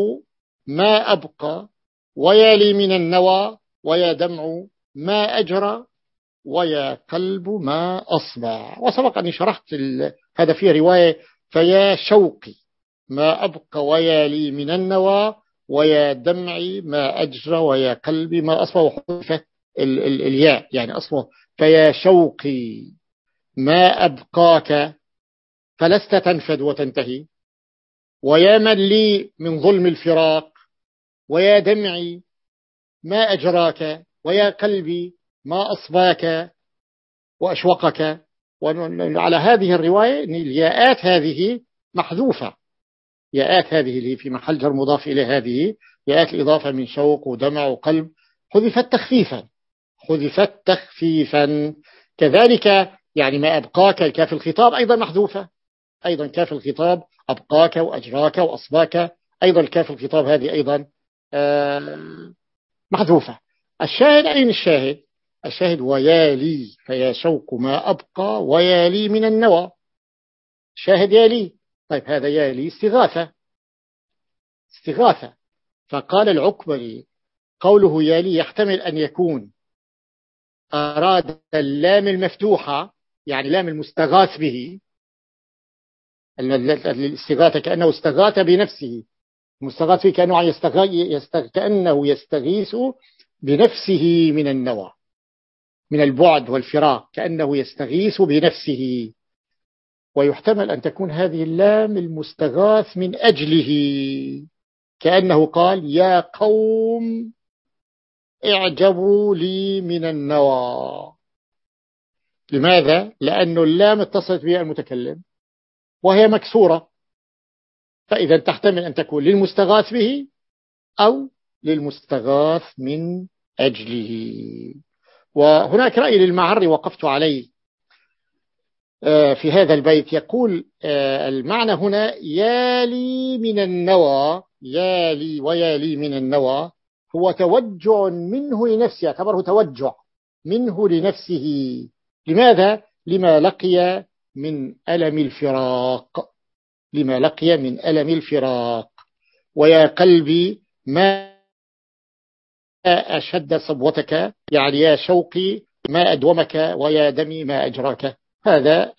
ما أبقى، ويا لي من النوى، ويا دمع ما أجرى، ويا قلب ما أصبع. وسبق أني شرحت هذا في رواية: فيا شوقي ما أبقى، ويا لي من النوى، ويا دمعي ما أجرى، ويا قلبي ما أصبع، وحذفت ال ال الياء يعني أصله فيا شوقي ما أبقاك فلست تنفد وتنتهي، ويا من لي من ظلم الفراق، ويا دمعي ما أجراك، ويا قلبي ما أصباك وأشوقك. وعلى هذه الرواية الياءات هذه محذوفة، ياءات هذه اللي في محل جر مضاف إلى هذه ياءات الإضافة من شوق ودمع وقلب حذفت تخفيفا، حذفت تخفيفا. كذلك يعني ما أبقاك، الكاف الخطاب أيضا محذوفة، أيضا كاف الخطاب أبقاك وأجراك وأصباك، أيضا كاف الخطاب هذه أيضا محذوفة. الشاهد أين الشاهد؟ الشاهد ويا لي، فيا شوق ما أبقى، ويا لي من النوى. شاهد يا لي. طيب هذا يا لي استغاثة، استغاثة. فقال العكبري قوله يا لي يحتمل أن يكون أراد اللام المفتوحة، يعني لام المستغاث به، الاستغاثة كأنه استغاث بنفسه، المستغاث به كأنه يستغ... كأنه يستغيث بنفسه من النوى، من البعد والفراق، كأنه يستغيث بنفسه. ويحتمل أن تكون هذه اللام المستغاث من أجله، كأنه قال يا قوم اعجبوا لي من النوى. لماذا؟ لأن اللام اتصلت بها المتكلم وهي مكسورة، فإذا تحتمل أن تكون للمستغاث به أو للمستغاث من أجله. وهناك رأي للمعري وقفت عليه في هذا البيت، يقول المعنى هنا يالي من النوى، يالي ويالي من النوى هو توجع منه لنفسه، اعتبره توجع منه لنفسه. لماذا؟ لما لقي من ألم الفراق، لما لقي من ألم الفراق. ويا قلبي ما أشد صبوتك، يعني يا شوقي ما أدومك، ويا دمي ما أجراك. هذا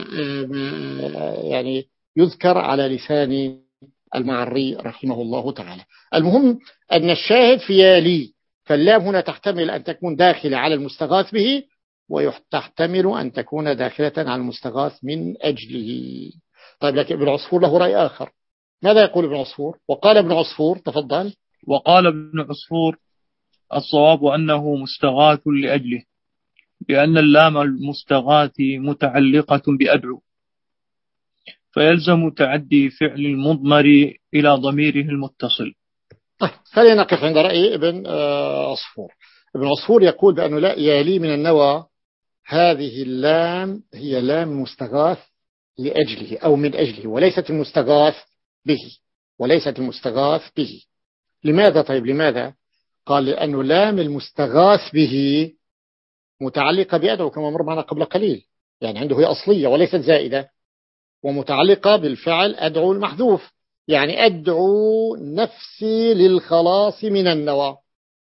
يعني يذكر على لسان المعري رحمه الله تعالى. المهم أن الشاهد في يالي، فاللام هنا تحتمل أن تكون داخلة على المستغاث به، وتحتمل أن تكون داخلة على المستغاث من أجله. طيب لكن ابن عصفور له رأي آخر. ماذا يقول ابن عصفور؟ وقال ابن عصفور، تفضل. وقال ابن عصفور الصواب أنه مستغاث لأجله، لأن اللام المستغاث متعلقة بأدعو، فيلزم تعدي فعل المضمر إلى ضميره المتصل. طيب خلينا نقف عند رأي ابن عصفور. ابن عصفور يقول بأنه لا يالي من النوى، هذه اللام هي لام مستغاث لأجله أو من أجله، وليست المستغاث به، وليست المستغاث به. لماذا؟ طيب لماذا؟ قال لأنه لام المستغاث به متعلقة بأدعو كما مر معنا قبل قليل، يعني عنده هي أصلية وليست زائدة، ومتعلقة بالفعل أدعو المحذوف، يعني أدعو نفسي للخلاص من النوى،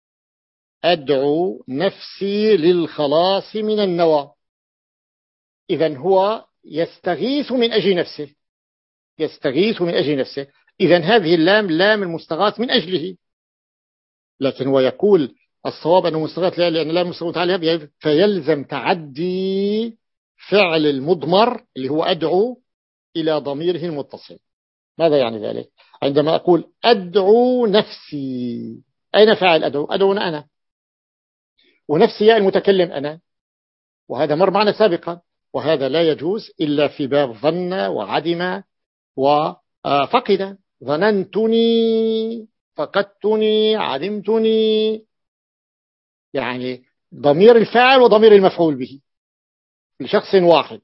أدعو نفسي للخلاص من النوى. إذن هو يستغيث من أجل نفسه، يستغيث من أجل نفسه. إذن هذه اللام لام المستغاث من أجله، لكن هو يقول الصواب أنه مستغاث لأن لام مستغاث عليها، فيلزم تعدي فعل المضمر اللي هو أدعو إلى ضميره المتصل. ماذا يعني ذلك؟ عندما أقول أدعو نفسي، أين فاعل أدعو؟ أدعو أنا، ونفسي المتكلم أنا، وهذا مر معنا سابقا، وهذا لا يجوز إلا في باب ظن وعدم وفقد. ظننتني، فقدتني، علمتني، يعني ضمير الفاعل وضمير المفعول به لشخص واحد،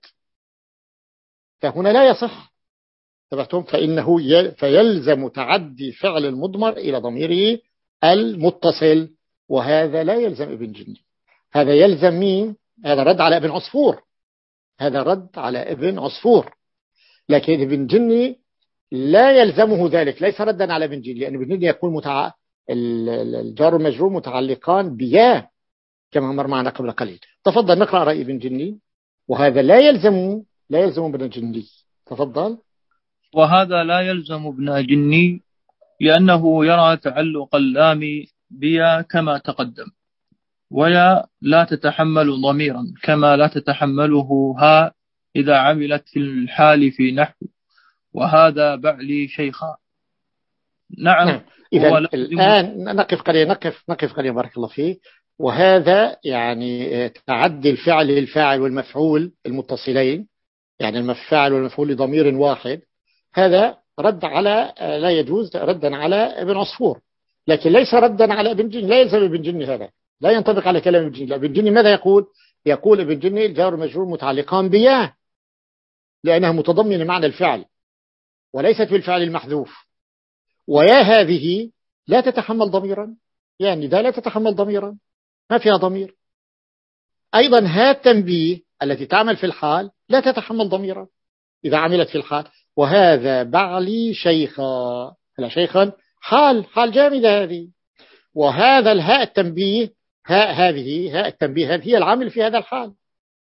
فهنا لا يصح. تبعتم؟ فإنه فيلزم تعدي فعل المضمر إلى ضميره المتصل، وهذا لا يلزم ابن جني. هذا يلزم مين؟ هذا رد على ابن عصفور، هذا رد على ابن عصفور، لكن ابن جني لا يلزمه ذلك، ليس ردا على ابن جني، لأن ابن جني يكون متع... الجار والمجرور متعلقان بيا كما مر معنا قبل قليل. تفضل نقرأ رأي ابن جني، وهذا لا يلزم لا يلزم ابن جني. تفضل. وهذا لا يلزم ابن جني لأنه يرى تعلق اللام بيا كما تقدم، ويا لا تتحمل ضميرا كما لا تتحمله ها إذا عملت في الحال في نحو وهذا بعلي شيخا. نعم, نعم. إذا الآن نقف قليلا، نقف نقف قليلا بارك الله فيك. وهذا يعني تعدي الفعل للفاعل والمفعول المتصلين، يعني المفعل والمفعول لضمير واحد، هذا رد على لا يجوز ردا على ابن عصفور، لكن ليس ردا على ابن جني. لا يلزم ابن جني، هذا لا ينطبق على كلام ابن جني. ابن جني ماذا يقول؟ يقول ابن جني الجار والمجرور متعلقان بيا لأنها متضمنة معنى الفعل وليست بالفعل المحذوف، ويا هذه لا تتحمل ضميرا، يعني ذا لا تتحمل ضميرا، ما فيها ضمير. أيضا ها التنبيه التي تعمل في الحال لا تتحمل ضميرا إذا عملت في الحال. وهذا بعلي شيخا، هلا شيخا حال حال جامدة هذه، وهذا الهاء التنبيه هاء هذه هاء التنبيه هذه هي العامل في هذا الحال،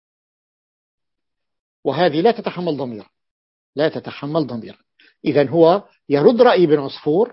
وهذه لا تتحمل ضميرا، لا تتحمل ضميرا. إذن هو يرد رأي ابن عصفور،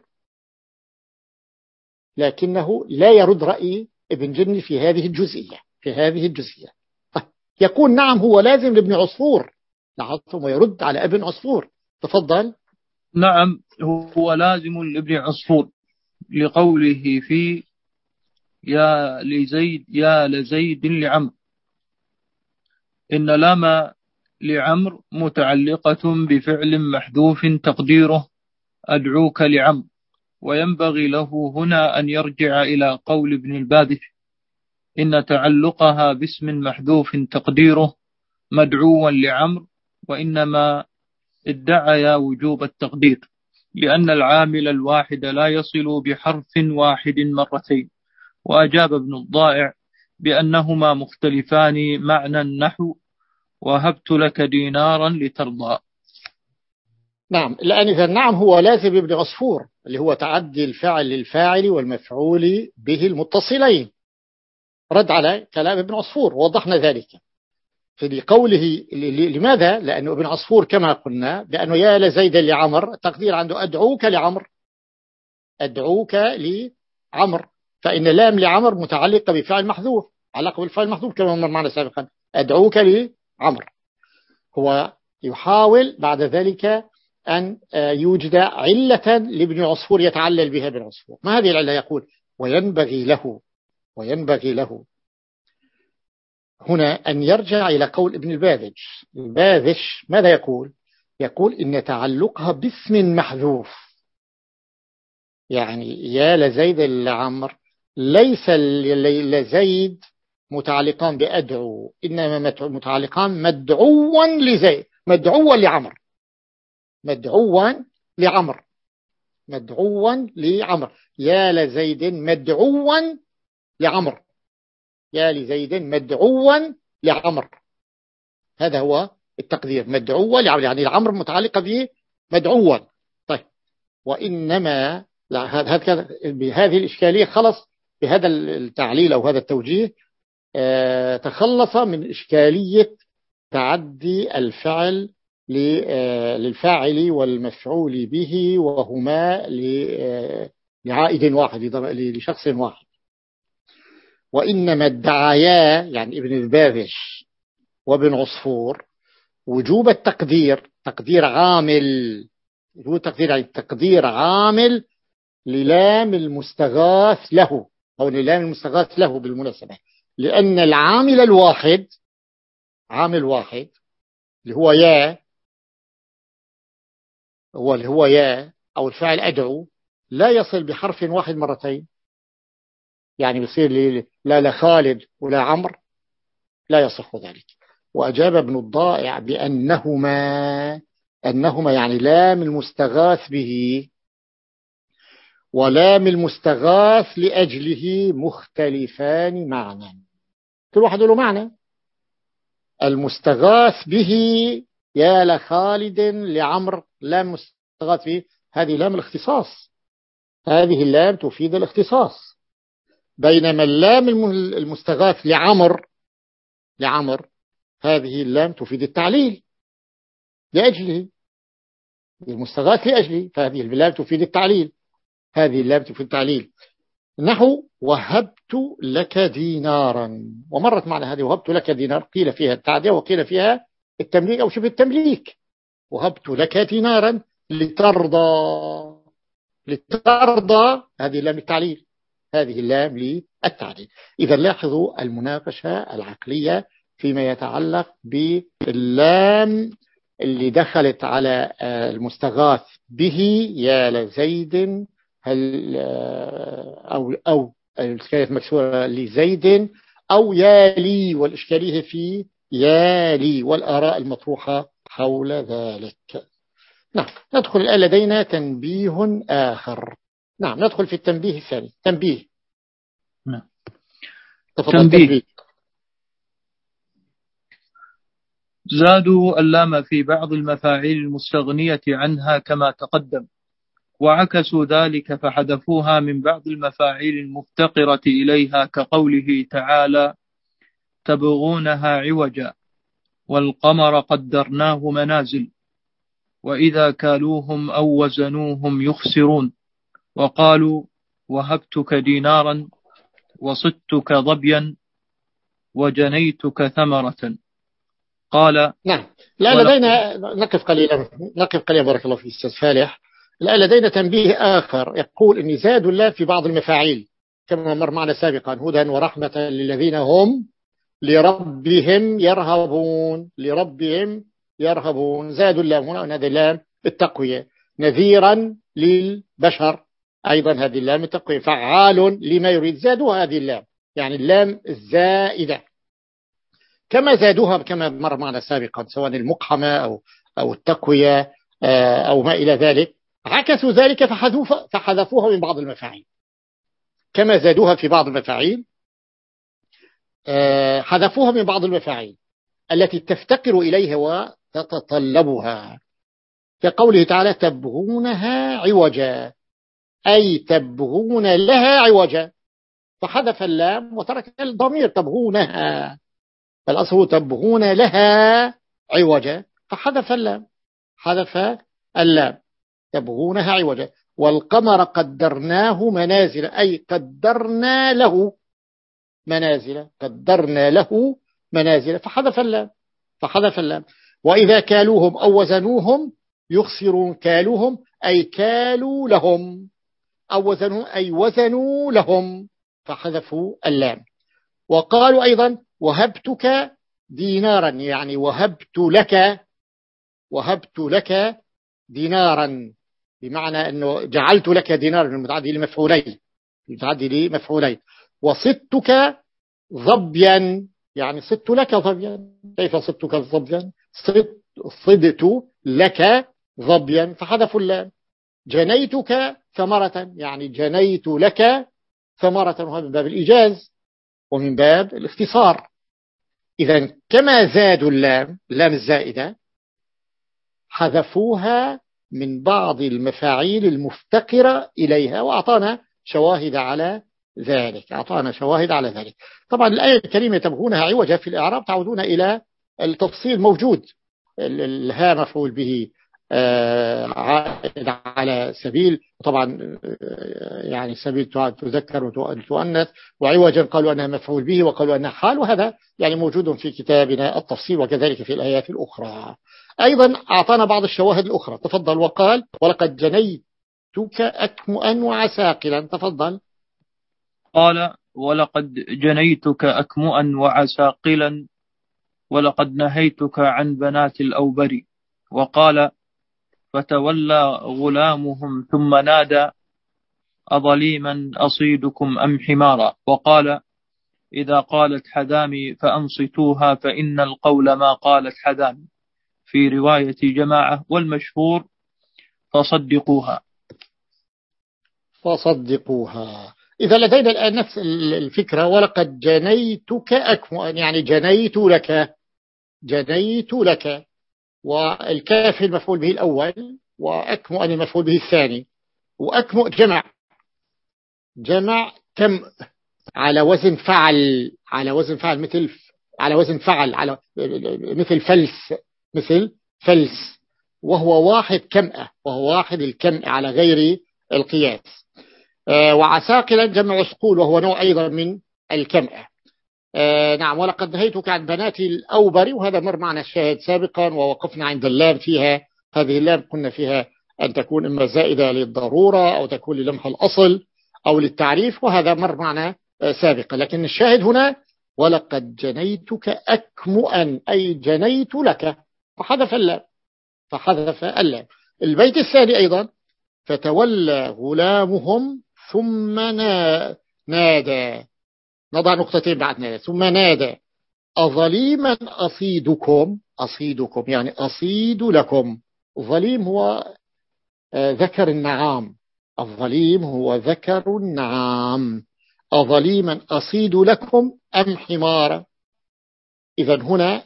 لكنه لا يرد رأي ابن جني في هذه الجزئية في هذه الجزئية يقول نعم هو لازم لابن عصفور، لاحظتم، ويرد على ابن عصفور. تفضل. نعم هو لازم لابن عصفور لقوله في يا لزيد يا لزيد لعمر، إن لام لعمر متعلقة بفعل محذوف تقديره أدعوك لعمر، وينبغي له هنا أن يرجع إلى قول ابن الباذخ إن تعلقها باسم محذوف تقديره مدعوا لعمر، وإنما ادعى وجوب التقدير لأن العامل الواحد لا يصل بحرف واحد مرتين. وأجاب ابن الضائع بأنهما مختلفان معنى النحو وهبت لك دينارا لترضى. نعم الآن إذا نعم هو لازم ابن عصفور اللي هو تعدي الفعل للفاعل والمفعول به المتصلين، رد على كلام ابن عصفور ووضحنا ذلك في قوله. لماذا؟ لأنه ابن عصفور كما قلنا بأنه يا لزيد لعمر تقدير عنده أدعوك لعمر، أدعوك لعمر، فإن لام لعمر متعلقة بفعل محذوف، علاقة بالفعل المحذوف كما مر معنا سابقا، أدعوك لعمر. هو يحاول بعد ذلك أن يوجد علة لابن عصفور يتعلل بها ابن عصفور. ما هذه العلة؟ يقول وينبغي له وينبغي له هنا أن يرجع إلى قول ابن الباذج. الباذج ماذا يقول؟ يقول إن تعلقها باسم محذوف، يعني يا لزيد لعمر ليس لزيد متعلقان بأدعو، إنما متعلقان مدعوا لزيد، مدعوا لعمر، مدعوا لعمر، مدعوا لعمر، يا لزيد مدعوا لعمر. يا لزيد مدعوا لعمر. هذا هو التقدير، مدعوا لعمر، يعني العمر متعلقة به مدعوا. طيب وإنما بهذه الإشكالية خلص بهذا التعليل أو هذا التوجيه اه تخلص من إشكالية تعدي الفعل للفاعل والمفعول به وهما لعائد واحد لشخص واحد. وإنما ادعيا يعني ابن البابش وابن عصفور وجوب التقدير، تقدير عامل، وجوب تقدير يعني تقدير عامل للام المستغاث له أو للام المستغاث له بالمناسبة، لأن العامل الواحد عامل واحد اللي هو يا هو اللي هو يا أو الفاعل أدعو لا يصل بحرف واحد مرتين، يعني بيصير لي لا لخالد ولا عمرو، لا يصح ذلك. وأجاب ابن الضائع بأنهما أنهما يعني لام المستغاث به ولام المستغاث لأجله مختلفان معنى، كل واحد له معنى. المستغاث به يا لخالد لعمر لام مستغاث به، هذه لام الاختصاص، هذه اللام تفيد الاختصاص. بينما اللام المستغاث لعمر لعمر هذه اللام تفيد التعليل لأجله، المستغاث لأجله، فهذه اللام تفيد التعليل، هذه اللام تفيد التعليل. نحو وهبت لك دينارا، ومرت معنا هذه وهبت لك دينار، قيل فيها التعدية وقيل فيها التمليك أو شبه التمليك. وهبت لك دينارا لترضى، لترضى هذه اللام التعليل، هذه اللام للتعليل. إذا لاحظوا المناقشة العقلية فيما يتعلق باللام اللي دخلت على المستغاث به يا لزيد هل أو أو الإشكالية مكسورة لزيد أو يا لي، والإشكالية في يا لي، والآراء المطروحة حول ذلك. نعم ندخل الآن لدينا تنبيه آخر. نعم ندخل في التنبيه الثاني. تنبيه نعم. تنبيه زادوا اللام في بعض المفاعيل المستغنية عنها كما تقدم، وعكسوا ذلك فحذفوها من بعض المفاعيل المفتقرة إليها كقوله تعالى تبغونها عوجا، والقمر قدرناه منازل، وإذا كالوهم أو وزنوهم يخسرون، وقالوا وهبتك دينارا وصدتك ظبيا وجنيتك ثمرة. قال نعم. لا لدينا نقف قليلا نقف قليلا بارك الله فيك أستاذ فالح. لا لدينا تنبيه آخر يقول إن زادوا الله في بعض المفاعيل كما مر معنا سابقا، هدى ورحمة للذين هم لربهم يرهبون، لربهم يرهبون، زادوا الله هنا هذه اللام التقوية. نذيرا للبشر أيضا هذه اللام التقوية. فعال لما يريد، زادوها هذه اللام يعني اللام الزائدة كما زادوها كما مر معنا سابقا، سواء المقحمة أو أو التقوية أو ما إلى ذلك. عكسوا ذلك فحذفوها من بعض المفاعيل كما زادوها في بعض المفاعيل، حذفوها من بعض المفاعيل التي تفتقر إليها وتتطلبها، كقوله تعالى تبغونها عوجا، أي تبغون لها عوجا، فحذف اللام وترك الضمير تبغونها، فالأصل تبغون لها عوجا فحذف اللام، حذف اللام تبغونها عوجا. والقمر قدرناه منازل، أي قدرنا له منازل، قدرنا له منازل فحذف اللام، فحذف اللام. وإذا كالوهم أو وزنوهم يخسرون، كالوهم أي كالوا لهم، أو وزنوا أي وزنوا لهم فحذفوا اللام. وقالوا أيضا وهبتك دينارا، يعني وهبت لك، وهبت لك دينارا بمعنى أنه جعلت لك دينارا المتعدي لمفعولين، المتعدي لمفعولين. وصدتك ظبيا، يعني صدت لك ظبيا، كيف صدتك ظبيا؟ صدت لك ظبيا فحذفوا اللام. جنيتك ثمرة، يعني جنيت لك ثمرة، وهذا من باب الإيجاز، ومن باب الاختصار. إذا كما زادوا اللام اللام الزائدة حذفوها من بعض المفاعيل المفتقرة إليها، وأعطانا شواهد على ذلك أعطانا شواهد على ذلك. طبعا الآية الكريمة تبغونها عوجا في الإعراب، تعودون إلى التفصيل موجود. الها مفعول به عائد على سبيل، طبعا يعني سبيل تذكر وتؤنث، وعوجا قالوا أنها مفعول به وقالوا أنها حال، وهذا يعني موجود في كتابنا التفصيل وكذلك في الآيات الأخرى. أيضا أعطانا بعض الشواهد الأخرى. تفضل وقال ولقد جنيتك أكمؤا وعساقلا. تفضل. قال ولقد جنيتك أكمؤا وعساقلا ولقد نهيتك عن بنات الأوبر. وقال فتولى غلامهم ثم نادى أظليما أصيدكم أم حمارا. وقال إذا قالت حذامي فأنصتوها فإن القول ما قالت حذامي، في رواية جماعة، والمشهور فصدقوها. فصدقوها. إذا لدينا الآن نفس الفكرة، ولقد جنيتك أكمؤا يعني جنيت لك جنيت لك، والكاف المفعول به الأول، وأكمؤا المفعول به الثاني. وأكمؤ جمع جمع كم على وزن فعل على وزن فعل مثل على وزن فعل على مثل فلس مثل فلس وهو واحد كمأة وهو واحد الكمأة على غير القياس. وعساقلا جمع عسقول وهو نوع أيضا من الكمأة. نعم. ولقد نهيتك عن بنات الأوبر، وهذا مر معنا الشاهد سابقا ووقفنا عند اللام فيها. هذه اللام قلنا فيها أن تكون إما زائدة للضرورة أو تكون للمح الأصل أو للتعريف، وهذا مر معنا سابقا. لكن الشاهد هنا ولقد جنيتك أكمؤا أي جنيت لك، فحذف اللام فحذف اللام. البيت الثاني أيضا فتولى غلامهم ثم نادى، نضع نقطتين بعد نادى، ثم نادى أظليما أصيدكم أصيدكم يعني أصيد لكم. الظليم هو ذكر النعام الظليم هو ذكر النعام. أظليما أصيد لكم أم حمارا. إذا هنا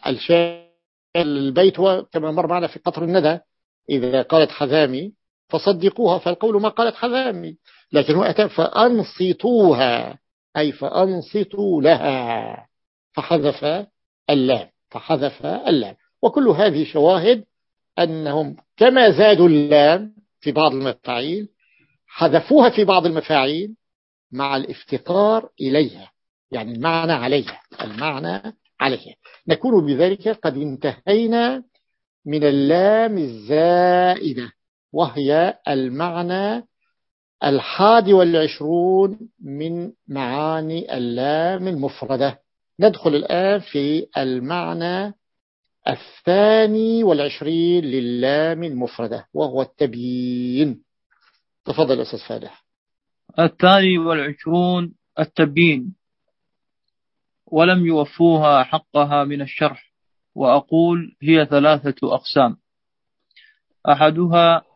البيت هو كما مر معنا في قطر الندى، إذا قالت حذامي فصدقوها، فالقول ما قالت حذامي، لكن هو أتى فأنصتوها أي فأنصتوا لها، فحذف اللام فحذف اللام. وكل هذه شواهد أنهم كما زادوا اللام في بعض المفاعيل حذفوها في بعض المفاعيل مع الافتقار إليها، يعني المعنى عليها المعنى عليها. نكون بذلك قد انتهينا من اللام الزائدة، وهي المعنى الحادي والعشرون من معاني اللام المفردة. ندخل الآن في المعنى الثاني والعشرين للام المفردة، وهو التبيين. تفضل أستاذ فالح. الثاني والعشرون التبيين، ولم يوفوها حقها من الشرح. وأقول هي ثلاثة أقسام: أحدها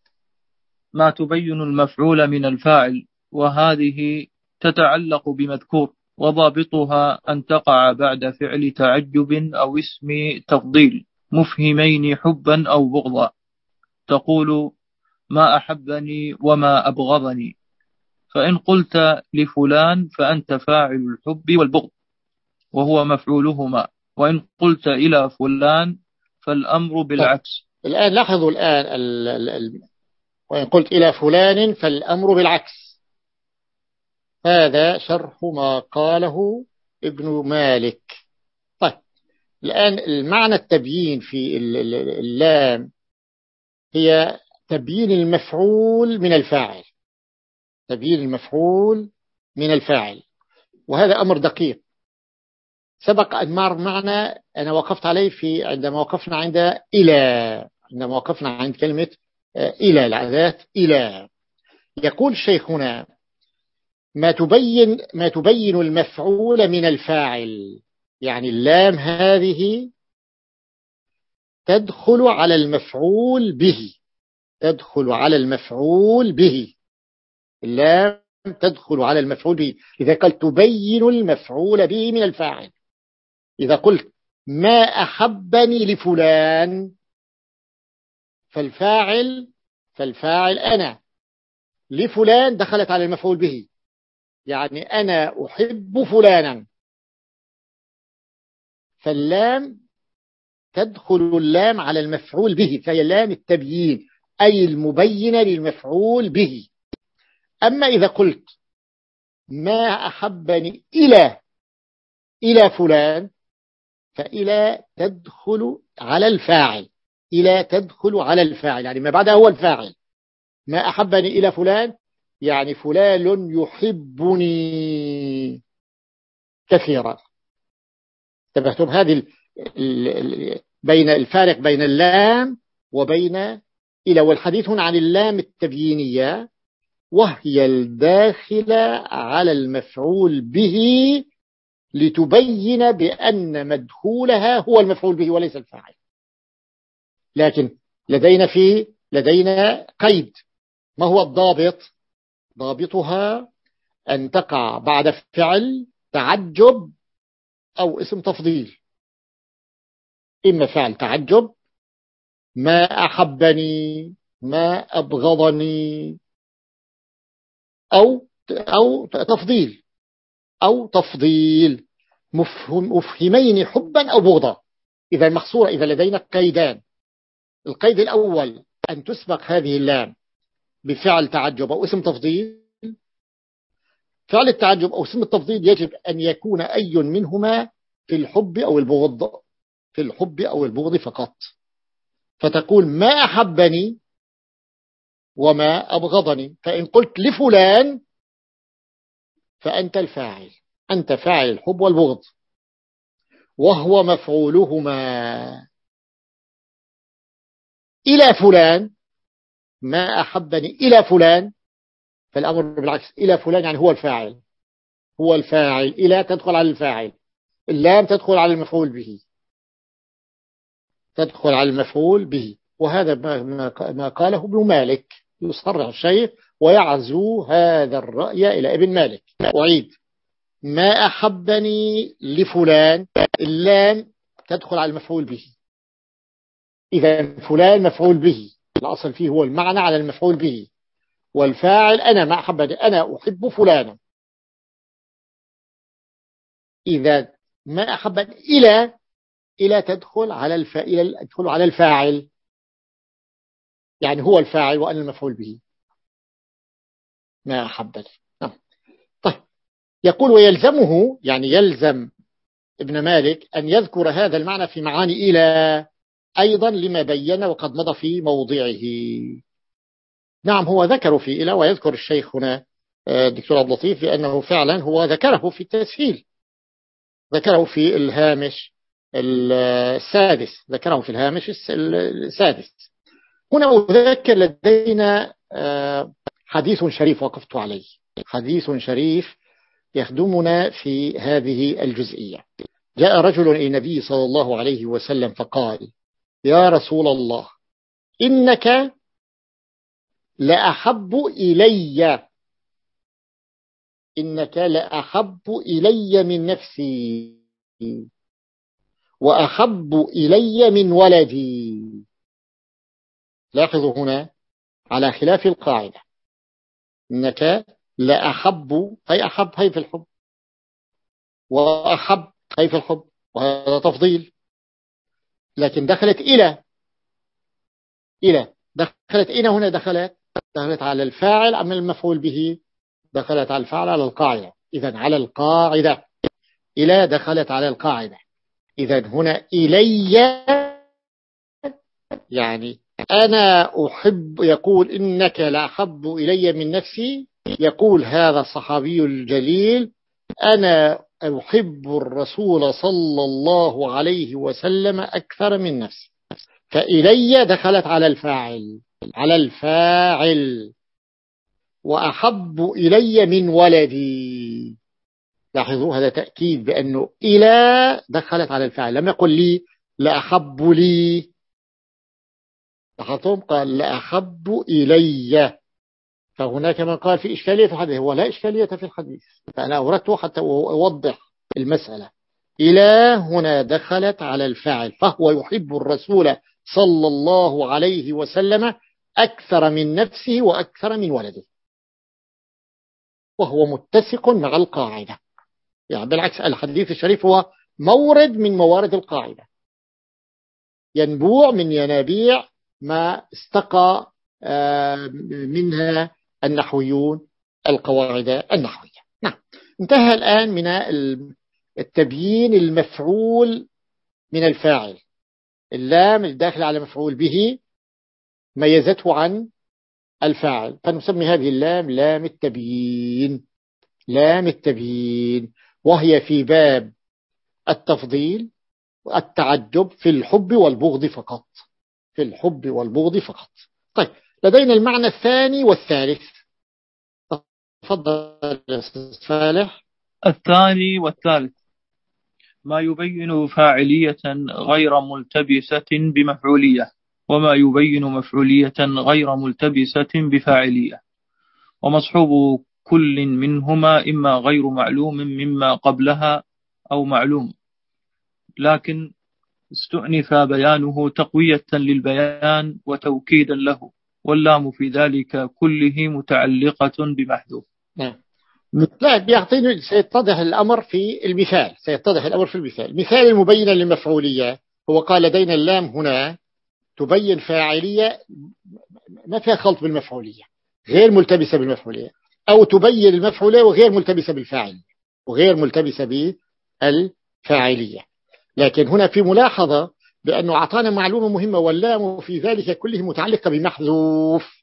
ما تبين المفعول من الفاعل، وهذه تتعلق بمذكور، وضابطها أن تقع بعد فعل تعجب أو اسم تفضيل مفهمين حبا أو بغضا، تقول ما أحبني وما أبغضني. فإن قلت لفلان فأنت فاعل الحب والبغض وهو مفعولهما، وإن قلت إلى فلان فالأمر بالعكس. الآن لاحظوا الآن ال ال ال وإن قلت إلى فلان فالأمر بالعكس، هذا شرح ما قاله ابن مالك. طيب الآن المعنى التبيين في اللام هي تبيين المفعول من الفاعل تبيين المفعول من الفاعل وهذا أمر دقيق سبق أن مر معنا. أنا وقفت عليه في عندما وقفنا عند إلى عندما وقفنا عند كلمة إلى العذات إلى. يقول الشيخ هنا ما تبين ما تبين المفعول من الفاعل، يعني اللام هذه تدخل على المفعول به تدخل على المفعول به اللام تدخل على المفعول به. إذا قلت تبين المفعول به من الفاعل. إذا قلت ما أحبني لفلان فالفاعل فالفاعل أنا، لفلان دخلت على المفعول به، يعني أنا أحب فلانا، فاللام تدخل اللام على المفعول به، فهي لام التبيين أي المبينة للمفعول به. أما إذا قلت ما أحبني إلى إلى فلان فإلى تدخل على الفاعل، إلى تدخل على الفاعل يعني ما بعدها هو الفاعل. ما أحبني إلى فلان يعني فلان يحبني كثيرا. انتبهتم؟ هذه ال ال ال بين الفارق بين اللام وبين إلى، والحديث هنا عن اللام التبيينية وهي الداخلة على المفعول به لتبين بأن مدخولها هو المفعول به وليس الفاعل. لكن لدينا في لدينا قيد. ما هو الضابط؟ ضابطها أن تقع بعد فعل تعجب أو اسم تفضيل. إما فعل تعجب ما أحبني، ما أبغضني، أو أو تفضيل أو تفضيل مفهم مفهمين حبا أو بغضا. إذا المحصورة إذا لدينا قيدان، القيد الأول أن تسبق هذه اللام بفعل تعجب أو اسم تفضيل. فعل التعجب أو اسم التفضيل يجب أن يكون أي منهما في الحب أو البغض، في الحب أو البغض فقط. فتقول ما أحبني وما أبغضني. فإن قلت لفلان فأنت الفاعل، أنت فاعل الحب والبغض وهو مفعولهما. إلى فلان ما أحبني إلى فلان فالأمر بالعكس، إلى فلان يعني هو الفاعل، هو الفاعل. إلى تدخل على الفاعل، اللام تدخل على المفعول به، تدخل على المفعول به. وهذا ما قاله ابن مالك، يصرح الشيخ ويعزو هذا الرأي إلى ابن مالك. أعيد ما أحبني لفلان، اللام تدخل على المفعول به. إذا فلان مفعول به، الأصل فيه هو المعنى على المفعول به، والفاعل أنا ما أحبني، أنا أحب فلانا. إذا ما أحبني إلى إلى تدخل على الفاعل، تدخل على الفاعل يعني هو الفاعل وأنا المفعول به ما أحبني. طيب يقول ويلزمه يعني يلزم ابن مالك أن يذكر هذا المعنى في معاني إلى أيضا لما بين وقد مضى في موضعه. نعم هو ذكر في إلى، ويذكر الشيخ هنا الدكتور عبد اللطيف لأنه فعلا هو ذكره في التسهيل، ذكره في الهامش السادس، ذكره في الهامش السادس. هنا أذكر لدينا حديث شريف وقفت عليه، حديث شريف يخدمنا في هذه الجزئية. جاء رجل إلى النبي صلى الله عليه وسلم فقال يا رسول الله إنك لأحب إلي، إنك لأحب إلي من نفسي وأحب إلي من ولدي. لاحظوا هنا على خلاف القاعدة، إنك لأحب هي أحب هي في الحب، وأحب هي في الحب، وهذا تفضيل. لكن دخلت إلى إلى دخلت إلى هنا دخلت دخلت على الفاعل أم المفعول به؟ دخلت على الفاعل على القاعدة. إذن على القاعدة إلى دخلت على القاعدة. إذن هنا إلي يعني أنا أحب، يقول إنك لأحب إلي من نفسي، يقول هذا الصحابي الجليل أنا أحب الرسول صلى الله عليه وسلم أكثر من نفسي. فإلي دخلت على الفاعل على الفاعل وأحب إلي من ولدي. لاحظوا هذا تأكيد بأنه إلى دخلت على الفاعل، لم يقل لي لأحب لي، لاحظتم قال لأحب إلي، فهناك من قال في إشكالية في الحديث، هو لا إشكالية في الحديث، فأنا أردت حتى أوضح المسألة. إلى هنا دخلت على الفاعل، فهو يحب الرسول صلى الله عليه وسلم أكثر من نفسه وأكثر من ولده، وهو متسق مع القاعدة. يعني بالعكس، الحديث الشريف هو مورد من موارد القاعدة، ينبوع من ينابيع ما استقى منها النحويون القواعد النحوية. نعم، انتهى الآن من التبيين المفعول من الفاعل. اللام الداخل على مفعول به ميزته عن الفاعل، فنسمي هذه اللام لام التبيين. لام التبيين، وهي في باب التفضيل والتعجب في الحب والبغض فقط. في الحب والبغض فقط. طيب، لدينا المعنى الثاني والثالث. تفضل يا أستاذ فالح. الثاني والثالث ما يبين فاعلية غير ملتبسة بمفعولية، وما يبين مفعولية غير ملتبسة بفاعلية، ومصحوب كل منهما إما غير معلوم مما قبلها أو معلوم، لكن استؤنف بيانه تقوية للبيان وتوكيدا له، واللام في ذلك كله متعلقة بمحذوف. نعم. لا، بيعطيني سيتضح الأمر في المثال. سيتضح الأمر في المثال. مثال المبين للمفعولية هو قال لدينا اللام هنا تبين فاعلية ما فيها خلط بالمفعولية، غير ملتبسة بالمفعولية، أو تبين المفعولية وغير ملتبسة بالفاعل وغير ملتبسة بالفاعلية. لكن هنا في ملاحظة بأنه أعطانا معلومة مهمة، واللام في ذلك كله متعلقة بمحذوف،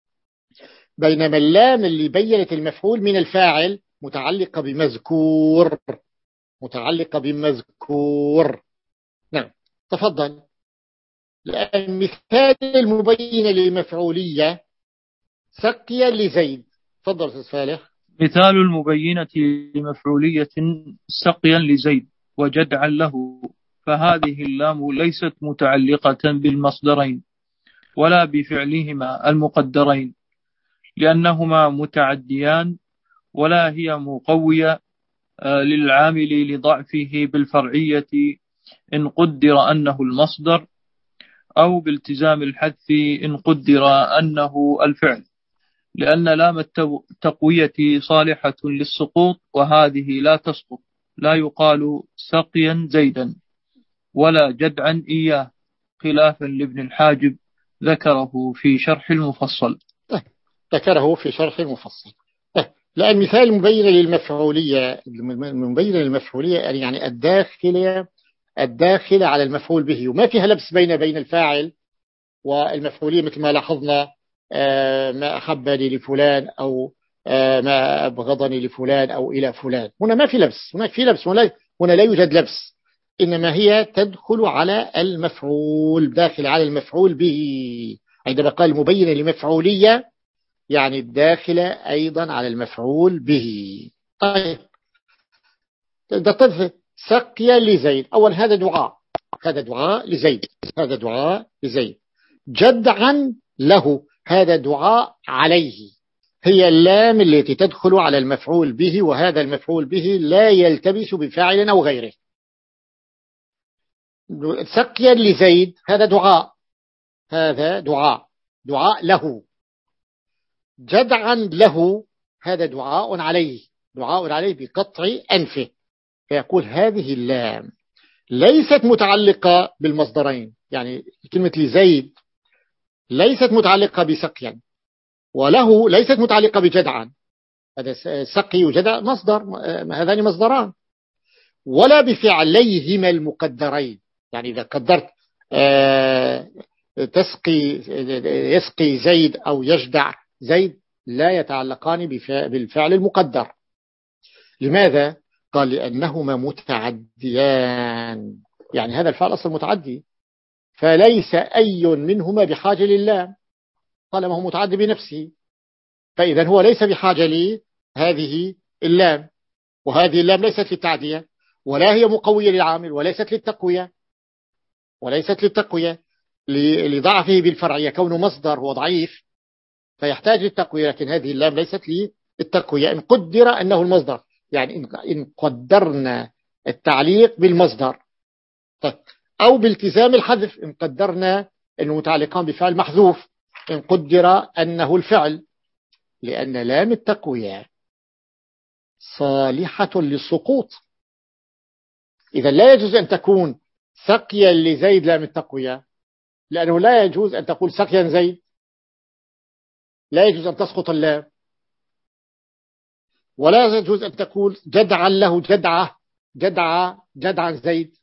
بينما اللام اللي بينت المفعول من الفاعل متعلقة بمذكور. متعلقة بمذكور. نعم، تفضل. المثال المبين للمفعولية سقيا لزيد. تفضل أستاذ فالح. مثال المبينة لمفعولية سقيا لزيد وجدعا له، فهذه اللام ليست متعلقة بالمصدرين ولا بفعلهما المقدرين، لأنهما متعديان، ولا هي مقوية للعامل لضعفه بالفرعية إن قدر أنه المصدر، أو بالتزام الحذف إن قدر أنه الفعل، لأن لام التقوية صالحة للسقوط، وهذه لا تسقط. لا يقال سقيا زيدا ولا جدعا إياه، خلافا لابن الحاجب ذكره في شرح المفصل. ذكره في شرح المفصل. لا، المثال المبين للمفعولية، المبين للمفعولية يعني الداخلة الداخلة على المفعول به، وما فيها لبس بين بين الفاعل والمفعولية، مثل ما لاحظنا ما أحبني لفلان أو ما أبغضني لفلان أو إلى فلان. هنا ما في لبس، هناك في لبس، هنا لا يوجد لبس، إنما هي تدخل على المفعول، داخل على المفعول به. عندما قال مبينة لمفعولية يعني الداخلة أيضا على المفعول به. طيب، طيب سقيا لزيد، أول هذا دعاء، هذا دعاء لزيد، هذا دعاء لزيد. جدعا له، هذا دعاء عليه. هي اللام التي تدخل على المفعول به، وهذا المفعول به لا يلتبس بفاعل أو غيره. سقيا لزيد هذا دعاء، هذا دعاء، دعاء له. جدعا له هذا دعاء عليه، دعاء عليه بقطع أنفه. فيقول هذه اللام ليست متعلقة بالمصدرين، يعني كلمة لزيد ليست متعلقة بسقيا، وله ليست متعلقة بجدعا. هذا سقي وجدع مصدر، هذان مصدران، ولا بفعليهما المقدرين. يعني إذا قدرت تسقي يسقي زيد أو يجدع زيد لا يتعلقان بالفعل المقدر. لماذا؟ قال لأنهما متعديان، يعني هذا الفعل أصلا متعدي، فليس أي منهما بحاجة لله، قال ما هو متعدي بنفسه، فإذا هو ليس بحاجة لهذه اللام، وهذه اللام ليست للتعدية، ولا هي مقوية للعامل، وليست للتقوية، وليست للتقوية لضعفه بالفرعية، كونه مصدر هو ضعيف، فيحتاج للتقوية، لكن هذه اللام ليست للتقوية إن قدر أنه المصدر، يعني إن قدرنا التعليق بالمصدر، أو بالتزام الحذف إن قدرنا أنه متعلقان بفعل محذوف إن قدر أنه الفعل، لأن لام التقوية صالحة للسقوط. إذا لا يجوز أن تكون سقيا لزيد لام التقوية، لأنه لا يجوز أن تقول سقيا زيد، لا يجوز أن تسقط اللام، ولا يجوز أن تقول جدعا له جدعة جدعة جدعا زيد.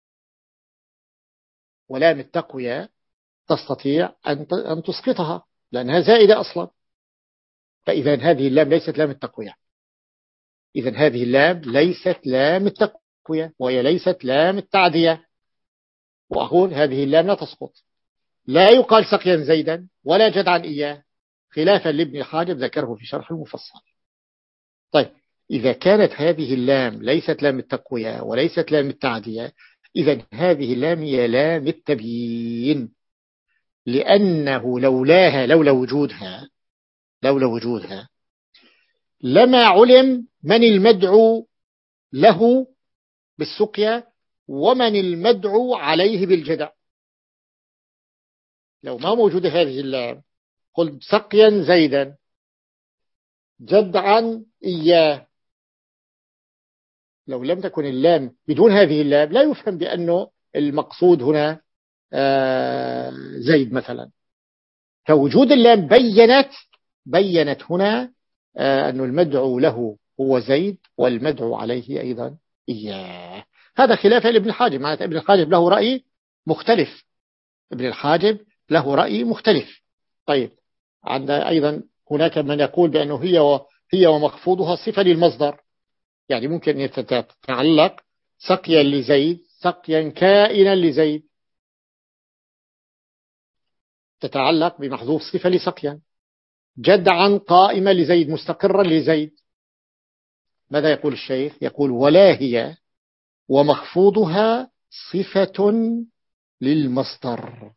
ولام التقوية تستطيع أن تسقطها لأنها زائدة أصلا. فإذا هذه اللام ليست لام التقوية، إذا هذه اللام ليست لام التقوية، وهي ليست لام التعدية. وأقول هذه اللام لا تسقط، لا يقال سقيا زيدا ولا جدعا إياه، خلافا لابن الحاجب ذكره في شرح المفصل. طيب إذا كانت هذه اللام ليست لام التقوية وليست لام التعدية، إذا هذه اللام هي لام التبيين، لأنه لولاها لولا وجودها لولا وجودها لما علم من المدعو له بالسقيا ومن المدعو عليه بالجدع. لو ما موجودة هذه اللام قلت سقيا زيدا جدعا إياه، لو لم تكن اللام بدون هذه اللام لا يفهم بأنه المقصود هنا زيد مثلا. فوجود اللام بينت بينت هنا أن المدعو له هو زيد والمدعو عليه أيضا إياه. هذا خلاف لابن الحاجب، معناته ابن الحاجب له رأي مختلف ابن الحاجب له رأي مختلف. طيب عندنا أيضا هناك من يقول بأنه هي هي ومخفوضها صفة للمصدر، يعني ممكن أن تتعلق سقيا لزيد سقيا كائنا لزيد، تتعلق بمحذوف صفة لسقيا، جدعا قائمة لزيد مستقرا لزيد. ماذا يقول الشيخ؟ يقول ولا هي ومخفوضها صفة للمصدر.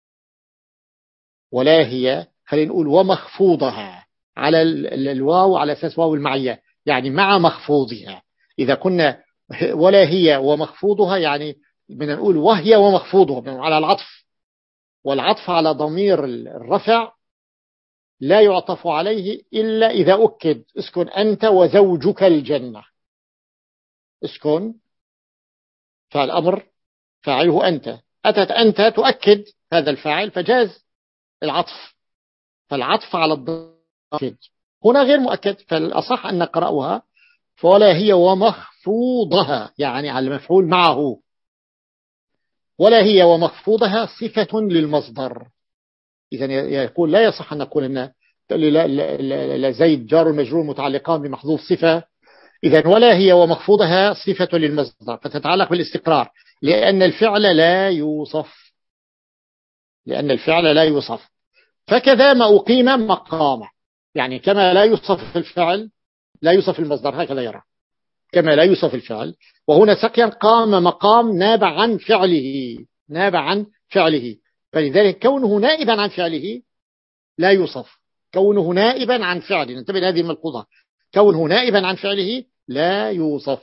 ولا هي خلينا نقول ومخفوضها على الواو على أساس واو المعية، يعني مع مخفوضها. إذا كنا ولا هي ومخفوضها يعني بدنا نقول وهي ومخفوضها على العطف، والعطف على ضمير الرفع لا يعطف عليه إلا إذا أكد اسكن أنت وزوجك الجنة. اسكن فالأمر فاعله أنت، أتت أنت تؤكد هذا الفاعل فجاز العطف، فالعطف على الضمير هنا غير مؤكد، فالأصح أن نقرأها فولا هي ومخفوضها يعني على المفعول معه، ولا هي ومخفوضها صفة للمصدر. إذا يقول لا يصح أن نقول أن لا زيد جار مجرور متعلقان بمحذوف صفة، إذا ولا هي ومخفوضها صفة للمصدر فتتعلق بالاستقرار، لأن الفعل لا يوصف لأن الفعل لا يوصف فكذا ما أقيم مقامه، يعني كما لا يوصف الفعل لا يوصف المصدر، هكذا يرى كما لا يوصف الفعل. وهنا سقيا قام مقام ناب عن فعله ناب عن فعله فلذلك كونه نائبا عن فعله لا يوصف، كونه نائبا عن فعله، انتبه هذه الملحوظة، كونه نائبا عن فعله لا يوصف.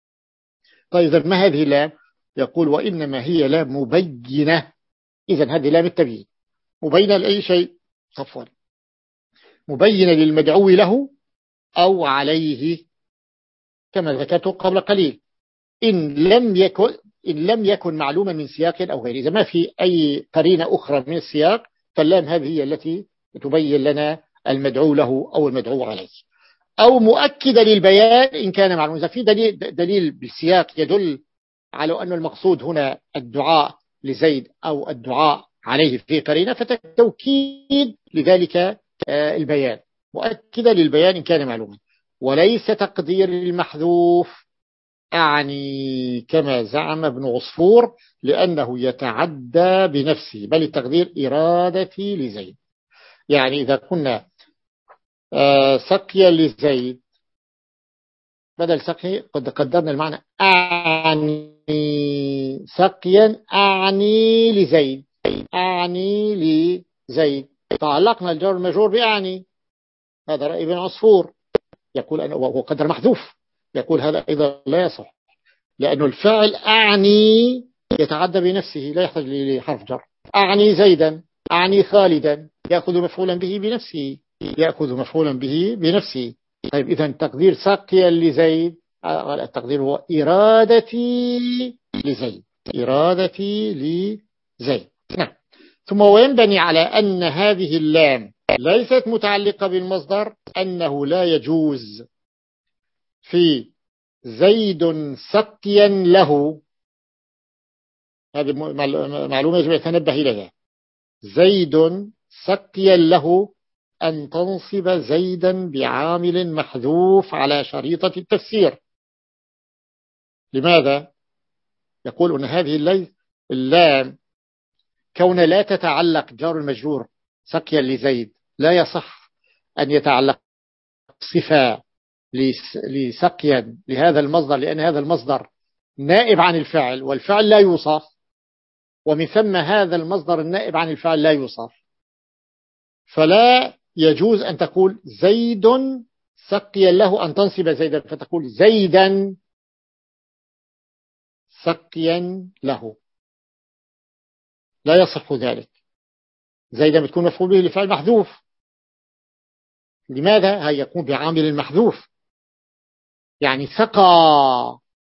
طيب ما هذه اللام؟ يقول وإنما هي لام مبينة. إذن هذه لام التبيين مبينة لأي شيء، صفوا مبينة للمدعو له أو عليه كما ذكرت قبل قليل، إن لم يكن إن لم يكن معلوما من سياق أو غيره. إذا ما في أي قرينة أخرى من السياق فاللام هذه هي التي تبين لنا المدعو له أو المدعو عليه، أو مؤكدة للبيان إن كان معلوما. إذا في دليل دليل بالسياق يدل على أن المقصود هنا الدعاء لزيد أو الدعاء عليه في قرينة فتوكيد لذلك البيان، مؤكدة للبيان إن كان معلوما، وليس تقدير المحذوف أعني كما زعم ابن عصفور لأنه يتعدى بنفسه، بل التقدير إرادتي لزيد. يعني إذا كنا سقيا لزيد بدل سقي قد قدرنا المعنى أعني سقيا أعني لزيد أعني لزيد تعلقنا الجار المجرور بأعني، هذا رأي ابن عصفور، يقول أنه وهو قدر محذوف، يقول هذا أيضا لا يصح، لأنه الفعل أعني يتعدى بنفسه لا يحتاج لحرف جر. أعني زيدا، أعني خالدا، يأخذ مفعولا به بنفسه، يأخذ مفعولا به بنفسه. طيب إذن تقدير سقيا لزيد، التقدير هو إرادتي لزيد، إرادتي لزيد. نعم. ثم وينبني على أن هذه اللام ليست متعلقة بالمصدر أنه لا يجوز في زيد سقيا له، هذه معلومة يجب أن يتنبه إليها، زيد سقيا له أن تنصب زيدا بعامل محذوف على شريطة التفسير. لماذا؟ يقول أن هذه اللام كون لا تتعلق جار المجرور سقيا لزيد لا يصح أن يتعلق صفة لسقيا لهذا المصدر، لأن هذا المصدر نائب عن الفعل والفعل لا يوصف، ومن ثم هذا المصدر النائب عن الفعل لا يوصف، فلا يجوز أن تقول زيد سقيا له أن تنصب زيدا، فتقول زيدا سقيا له، لا يصح ذلك. زيدا بتكون مفعول به لفعل محذوف، لماذا؟ هي يكون بعامل محذوف، يعني سقى،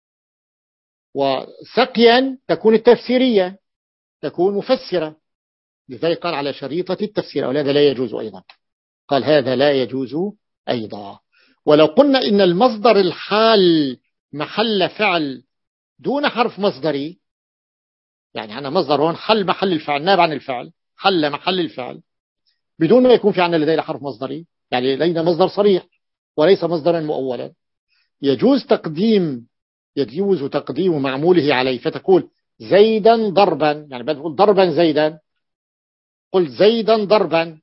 وسقيا تكون التفسيرية، تكون مفسرة، لذلك قال على شريطة التفسير، وهذا لا يجوز أيضا، قال هذا لا يجوز أيضا. ولو قلنا إن المصدر الحال محل فعل دون حرف مصدري، يعني أنا مصدر هون حل محل الفعل، ناب عن الفعل، حل محل الفعل بدون ما يكون في عنا لدينا حرف مصدري، يعني لدينا مصدر صريح وليس مصدرا مؤولا، يجوز تقديم يجوز تقديم معموله عليه، فتقول زيدا ضربا، يعني بدل تقول ضربا زيدا قل زيدا ضربا،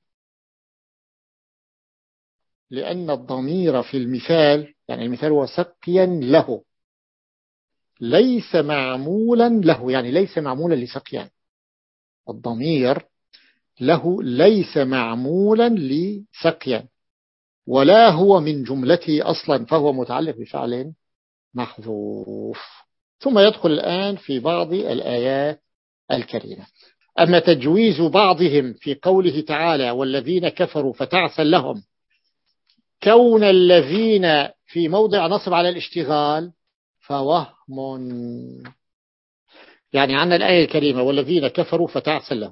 لأن الضمير في المثال، يعني المثال هو سقيا له، ليس معمولا له، يعني ليس معمولا لسقيا، الضمير له ليس معمولا لسقيا، ولا هو من جملته أصلا، فهو متعلق بفعل محذوف. ثم يدخل الآن في بعض الآيات الكريمة. أما تجويز بعضهم في قوله تعالى والذين كفروا فتعسا لهم، كون الذين في موضع نصب على الاشتغال فوهم، يعني عندنا الآية الكريمة والذين كفروا فتعسا لهم،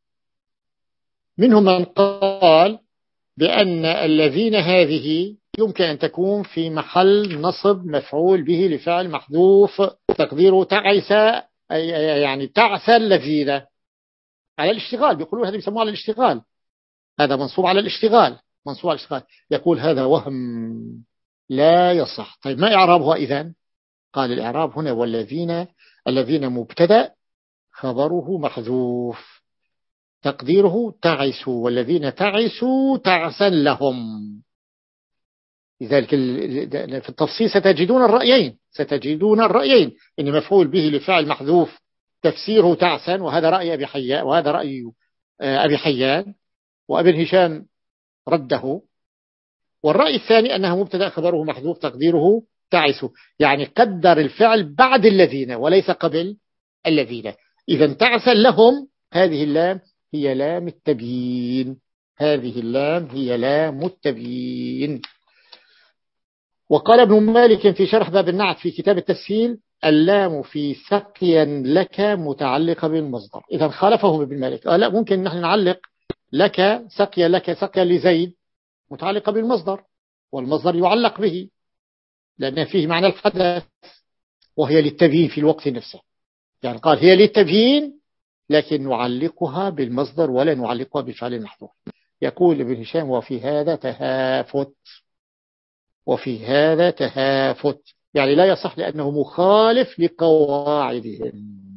منهم من قال بأن الذين هذه يمكن أن تكون في محل نصب مفعول به لفعل محذوف تقديره تعس، يعني تعس الذين على الاشتغال، بيقولون هذا بيسموه على الاشتغال، هذا منصوب على الاشتغال، منصوب على الاشتغال، يقول هذا وهم لا يصح. طيب ما إعرابها إذن؟ قال الإعراب هنا والذين، الذين مبتدأ خبره محذوف تقديره تعسوا، والذين تعسوا تعسا لهم. لذلك في التفصيل ستجدون الرأيين، ستجدون الرأيين إن مفعول به لفعل محذوف تفسيره تعسا، وهذا رأي أبي حيان، وهذا رأي أبي حيان، وابن هشام رده. والرأي الثاني أنها مبتدأ خبره محذوف تقديره تعسوا، يعني قدر الفعل بعد الذين وليس قبل الذين. إذا تعسا لهم، هذه اللام هي لام التبيين، هذه اللام هي لام التبيين. وقال ابن مالك في شرح باب النعت في كتاب التسهيل اللام في سقيا لك متعلقة بالمصدر. إذا خالفهم ابن مالك، آه لا، ممكن نحن نعلق لك سقيا لك سقيا لزيد متعلقة بالمصدر، والمصدر يعلق به لأن فيه معنى الحدث، وهي للتبيين في الوقت نفسه، يعني قال هي للتبيين لكن نعلقها بالمصدر ولا نعلقها بفعل محذوف. يقول ابن هشام وفي هذا تهافت، وفي هذا تهافت، يعني لا يصح لأنه مخالف لقواعدهم،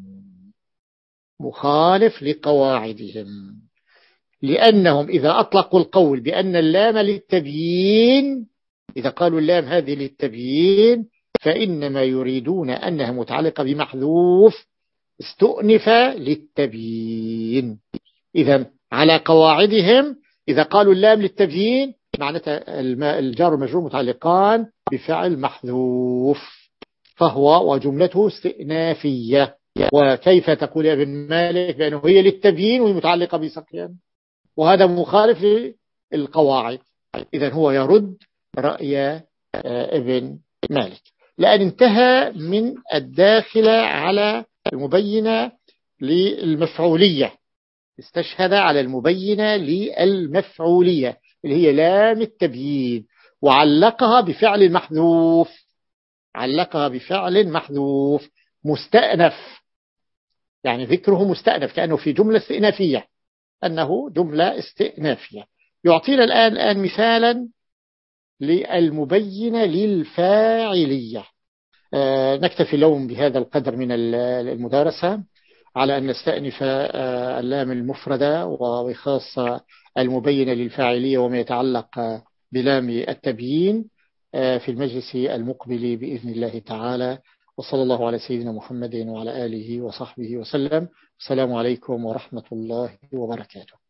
مخالف لقواعدهم، لأنهم إذا أطلقوا القول بأن اللام للتبيين، إذا قالوا اللام هذه للتبيين فإنما يريدون أنها متعلقة بمحذوف استؤنف للتبيين. إذا على قواعدهم إذا قالوا اللام للتبيين معناتها الجار والمجرور متعلقان بفعل محذوف، فهو وجملته استئنافية. وكيف تقول يا ابن مالك بأنه هي للتبيين والمتعلقة بسقيا؟ وهذا مخالف للقواعد. إذن هو يرد رأي ابن مالك، لأن انتهى من الداخل على المبينة للمفعولية، استشهد على المبينة للمفعولية اللي هي لام التبيين، وعلقها بفعل محذوف، علقها بفعل محذوف مستأنف، يعني ذكره مستأنف كأنه في جملة استئنافية، أنه جملة استئنافية. يعطينا الآن الآن مثالا للمبينة للفاعلية. آه نكتفي اليوم بهذا القدر من المدارسة على أن نستأنف آه اللام المفردة وخاصة المبينة للفاعلية وما يتعلق بلام التبيين آه في المجلس المقبل بإذن الله تعالى. وصلى الله على سيدنا محمد وعلى آله وصحبه وسلم. السلام عليكم ورحمة الله وبركاته.